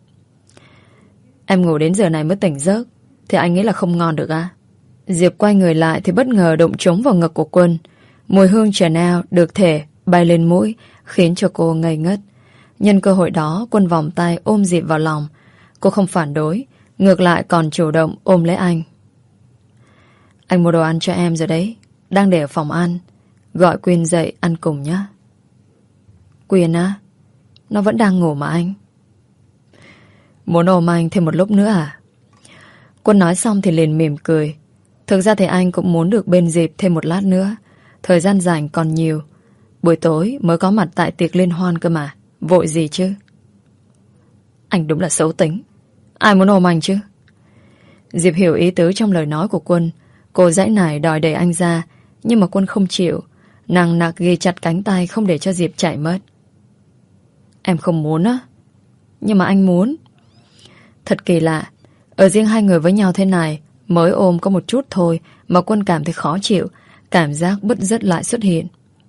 Em ngủ đến giờ này mới tỉnh giấc thì anh nghĩ là không ngon được à? Diệp quay người lại thì bất ngờ đụng trúng vào ngực của Quân. Mùi hương Chanel được thể bay lên mũi, khiến cho cô ngây ngất. Nhân cơ hội đó, Quân vòng tay ôm Diệp vào lòng. Cô không phản đối, ngược lại còn chủ động ôm lấy anh. Anh mua đồ ăn cho em rồi đấy, đang để ở phòng ăn. Gọi Quyên dậy ăn cùng nhé. Quyên á? Nó vẫn đang ngủ mà anh. Muốn ôm anh thêm một lúc nữa à? Quân nói xong thì liền mỉm cười. Thực ra thì anh cũng muốn được bên Diệp thêm một lát nữa. Thời gian rảnh còn nhiều. Buổi tối mới có mặt tại tiệc liên hoan cơ mà. Vội gì chứ? Anh đúng là xấu tính. Ai muốn ôm anh chứ? Diệp hiểu ý tứ trong lời nói của Quân. Cô dãy nải đòi đẩy anh ra, nhưng mà Quân không chịu. Nàng nặc ghi chặt cánh tay không để cho Diệp chạy mất. Em không muốn á. Nhưng mà anh muốn. Thật kỳ lạ. Ở riêng hai người với nhau thế này, mới ôm có một chút thôi mà Quân cảm thấy khó chịu. Cảm giác bứt rứt lại xuất hiện.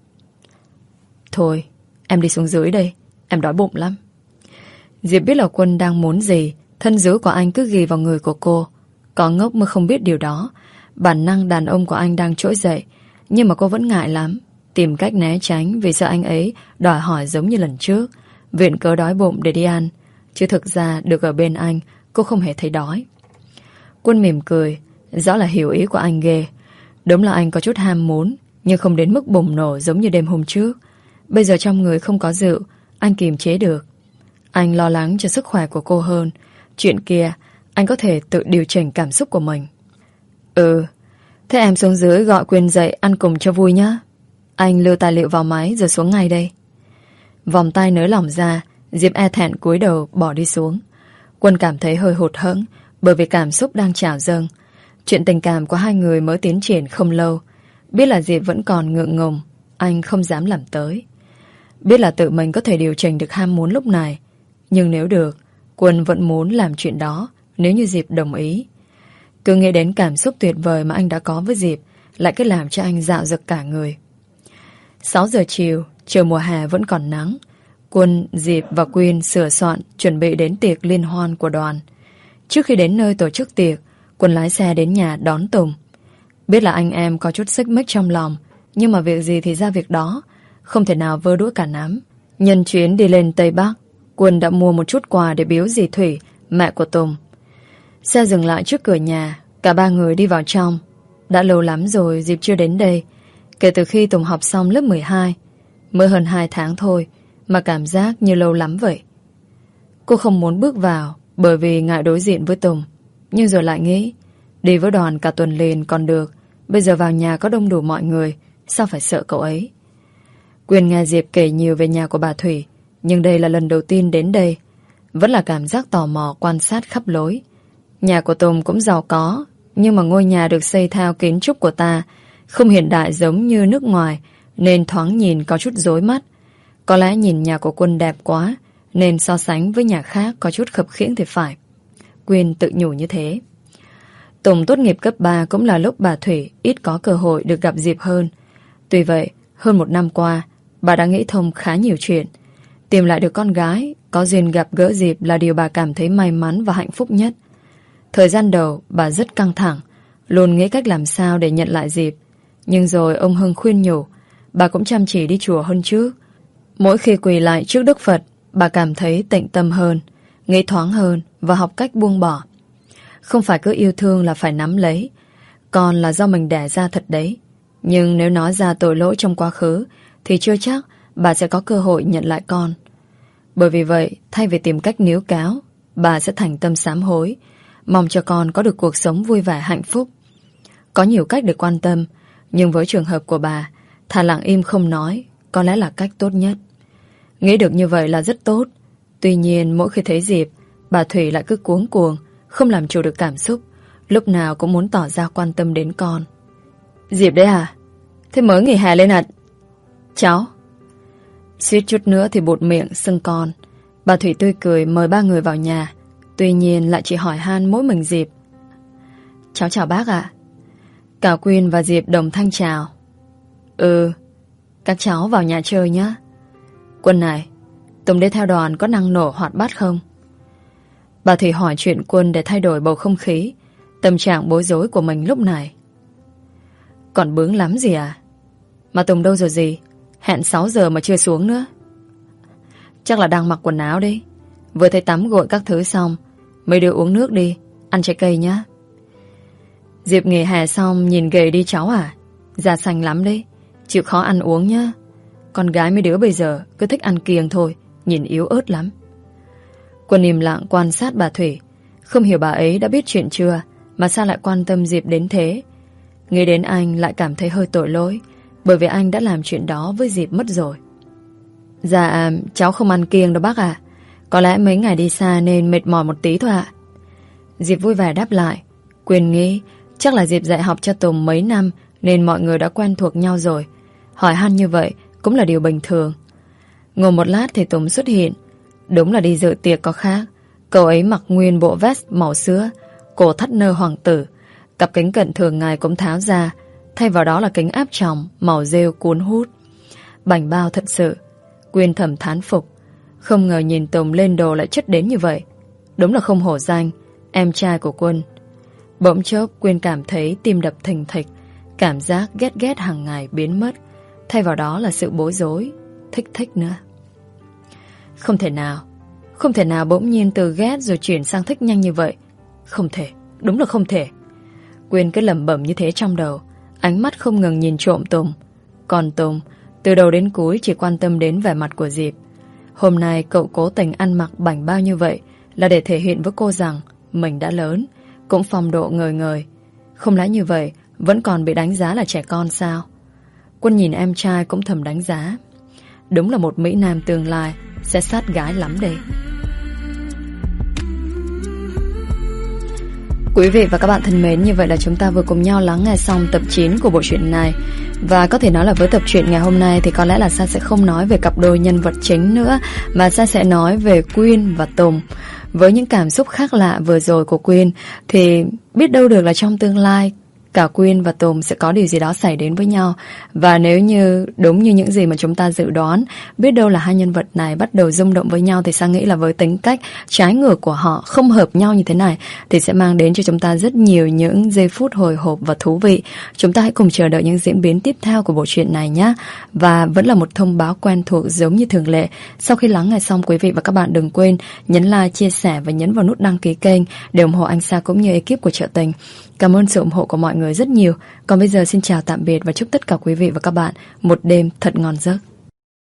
Thôi, em đi xuống dưới đây. Em đói bụng lắm. Diệp biết là Quân đang muốn gì. Thân dưới của anh cứ ghi vào người của cô. Có ngốc mới không biết điều đó. Bản năng đàn ông của anh đang trỗi dậy. Nhưng mà cô vẫn ngại lắm. Tìm cách né tránh vì sợ anh ấy đòi hỏi giống như lần trước. Viện cớ đói bụng để đi ăn. Chứ thực ra được ở bên anh, cô không hề thấy đói. Quân mỉm cười. Rõ là hiểu ý của anh ghê. Đúng là anh có chút ham muốn, nhưng không đến mức bùng nổ giống như đêm hôm trước. Bây giờ trong người không có rượu, anh kiềm chế được. Anh lo lắng cho sức khỏe của cô hơn. Chuyện kia, anh có thể tự điều chỉnh cảm xúc của mình. Ừ, thế em xuống dưới gọi Quyên dậy ăn cùng cho vui nhá. Anh lưu tài liệu vào máy rồi xuống ngay đây. Vòng tay nới lỏng ra, Diệp e thẹn cúi đầu bỏ đi xuống. Quân cảm thấy hơi hụt hẫng bởi vì cảm xúc đang trào dâng. Chuyện tình cảm của hai người mới tiến triển không lâu. Biết là Diệp vẫn còn ngượng ngùng, anh không dám làm tới. Biết là tự mình có thể điều chỉnh được ham muốn lúc này. Nhưng nếu được, Quân vẫn muốn làm chuyện đó nếu như Diệp đồng ý. Cứ nghĩ đến cảm xúc tuyệt vời mà anh đã có với Diệp, lại cứ làm cho anh dạo dực cả người. Sáu giờ chiều, trời mùa hè vẫn còn nắng. Quân, Diệp và Quyên sửa soạn chuẩn bị đến tiệc liên hoan của đoàn. Trước khi đến nơi tổ chức tiệc, Quân lái xe đến nhà đón Tùng. Biết là anh em có chút xích mích trong lòng, nhưng mà việc gì thì ra việc đó, không thể nào vơ đũa cả nắm. Nhân chuyến đi lên Tây Bắc, Quân đã mua một chút quà để biếu dì Thủy, mẹ của Tùng. Xe dừng lại trước cửa nhà, cả ba người đi vào trong. Đã lâu lắm rồi Diệp chưa đến đây. Kể từ khi Tùng học xong lớp mười hai, mới hơn hai tháng thôi mà cảm giác như lâu lắm vậy. Cô không muốn bước vào bởi vì ngại đối diện với Tùng, nhưng rồi lại nghĩ đi với đoàn cả tuần liền còn được, bây giờ vào nhà có đông đủ mọi người, sao phải sợ cậu ấy. Quyên nghe Diệp kể nhiều về nhà của bà Thủy, nhưng đây là lần đầu tiên đến đây. Vẫn là cảm giác tò mò quan sát khắp lối. Nhà của Tùng cũng giàu có, nhưng mà ngôi nhà được xây theo kiến trúc của ta, không hiện đại giống như nước ngoài, nên thoáng nhìn có chút rối mắt. Có lẽ nhìn nhà của Quân đẹp quá, nên so sánh với nhà khác có chút khập khiễng thì phải. Quyên tự nhủ như thế. Tùng tốt nghiệp cấp ba cũng là lúc bà Thủy ít có cơ hội được gặp Diệp hơn. Tuy vậy, hơn một năm qua, bà đã nghĩ thông khá nhiều chuyện. Tìm lại được con gái, có duyên gặp gỡ Diệp là điều bà cảm thấy may mắn và hạnh phúc nhất. Thời gian đầu, bà rất căng thẳng, luôn nghĩ cách làm sao để nhận lại Diệp. Nhưng rồi ông Hưng khuyên nhủ, bà cũng chăm chỉ đi chùa hơn trước. Mỗi khi quỳ lại trước Đức Phật, bà cảm thấy tịnh tâm hơn, nghĩ thoáng hơn và học cách buông bỏ. Không phải cứ yêu thương là phải nắm lấy, còn là do mình đẻ ra thật đấy. Nhưng nếu nói ra tội lỗi trong quá khứ thì chưa chắc bà sẽ có cơ hội nhận lại con. Bởi vì vậy, thay vì tìm cách níu cáo, bà sẽ thành tâm sám hối, mong cho con có được cuộc sống vui vẻ hạnh phúc. Có nhiều cách để quan tâm, nhưng với trường hợp của bà, thà lặng im không nói có lẽ là cách tốt nhất. Nghĩ được như vậy là rất tốt. Tuy nhiên mỗi khi thấy Diệp, bà Thủy lại cứ cuống cuồng, không làm chủ được cảm xúc, lúc nào cũng muốn tỏ ra quan tâm đến con. Diệp đấy à? Thế mới nghỉ hè lên à? Cháu? Suýt chút nữa thì bụt miệng xưng con. Bà Thủy tươi cười mời ba người vào nhà. Tuy nhiên lại chỉ hỏi han mỗi mình Diệp. Cháu chào bác ạ. Cả Quyên và Diệp đồng thanh chào. Ừ, các cháu vào nhà chơi nhé. Quân này, Tùng đi theo đoàn có năng nổ hoạt bát không? Bà Thủy hỏi chuyện Quân để thay đổi bầu không khí, tâm trạng bối rối của mình lúc này. Còn bướng lắm gì à? Mà Tùng đâu rồi gì? Hẹn sáu giờ mà chưa xuống nữa. Chắc là đang mặc quần áo đi. Vừa thấy tắm gội các thứ xong, mấy đứa uống nước đi, ăn trái cây nhá. Diệp nghỉ hè xong nhìn gầy đi cháu à? Da xanh lắm đấy, chịu khó ăn uống nhá. Con gái mấy đứa bây giờ cứ thích ăn kiêng thôi, nhìn yếu ớt lắm. Quân im lặng quan sát bà Thủy, không hiểu bà ấy đã biết chuyện chưa mà sao lại quan tâm Diệp đến thế. Nghĩ đến anh lại cảm thấy hơi tội lỗi, bởi vì anh đã làm chuyện đó với Diệp mất rồi. Dạ cháu không ăn kiêng đâu bác à. Có lẽ mấy ngày đi xa nên mệt mỏi một tí thôi ạ. Diệp vui vẻ đáp lại. Quyên nghĩ chắc là Diệp dạy học cho Tùng mấy năm nên mọi người đã quen thuộc nhau rồi. Hỏi han như vậy cũng là điều bình thường. Ngồi một lát thì Tùng xuất hiện. Đúng là đi dự tiệc có khác. Cậu ấy mặc nguyên bộ vest màu sữa, cổ thắt nơ hoàng tử, cặp kính cận thường ngày cũng tháo ra, thay vào đó là kính áp tròng màu rêu cuốn hút. Bảnh bao thật sự. Quyên thầm thán phục. Không ngờ nhìn Tùng lên đồ lại chất đến như vậy. Đúng là không hổ danh em trai của Quân. Bỗng chốc Quyên cảm thấy tim đập thình thịch. Cảm giác ghét ghét hàng ngày biến mất, thay vào đó là sự bối rối, thích thích nữa. Không thể nào Không thể nào bỗng nhiên từ ghét rồi chuyển sang thích nhanh như vậy. Không thể, đúng là không thể. Quyên cứ lẩm bẩm như thế trong đầu, ánh mắt không ngừng nhìn trộm Tùng. Còn Tùng từ đầu đến cuối chỉ quan tâm đến vẻ mặt của Diệp. Hôm nay cậu cố tình ăn mặc bảnh bao như vậy là để thể hiện với cô rằng mình đã lớn, cũng phong độ ngời ngời. Không lẽ như vậy vẫn còn bị đánh giá là trẻ con sao? Quân nhìn em trai cũng thầm đánh giá. Đúng là một mỹ nam tương lai sẽ sát gái lắm đây. Quý vị và các bạn thân mến, như vậy là chúng ta vừa cùng nhau lắng nghe xong tập chín của bộ truyện này. Và có thể nói là với tập truyện ngày hôm nay thì có lẽ là Sa sẽ không nói về cặp đôi nhân vật chính nữa, mà Sa sẽ nói về Quyên và Tùng. Với những cảm xúc khác lạ vừa rồi của Quyên thì biết đâu được là trong tương lai cả Quyên và Tùng sẽ có điều gì đó xảy đến với nhau. Và nếu như đúng như những gì mà chúng ta dự đoán, biết đâu là hai nhân vật này bắt đầu rung động với nhau, thì Sang nghĩ là với tính cách trái ngược của họ, không hợp nhau như thế này, thì sẽ mang đến cho chúng ta rất nhiều những giây phút hồi hộp và thú vị. Chúng ta hãy cùng chờ đợi những diễn biến tiếp theo của bộ truyện này nhé. Và vẫn là một thông báo quen thuộc giống như thường lệ. Sau khi lắng nghe xong, quý vị và các bạn đừng quên nhấn like, chia sẻ và nhấn vào nút đăng ký kênh để ủng hộ anh Sa cũng như ekip của Chợ Tình. Cảm ơn sự ủng hộ của mọi người rất nhiều. Còn bây giờ xin chào tạm biệt và chúc tất cả quý vị và các bạn một đêm thật ngon giấc.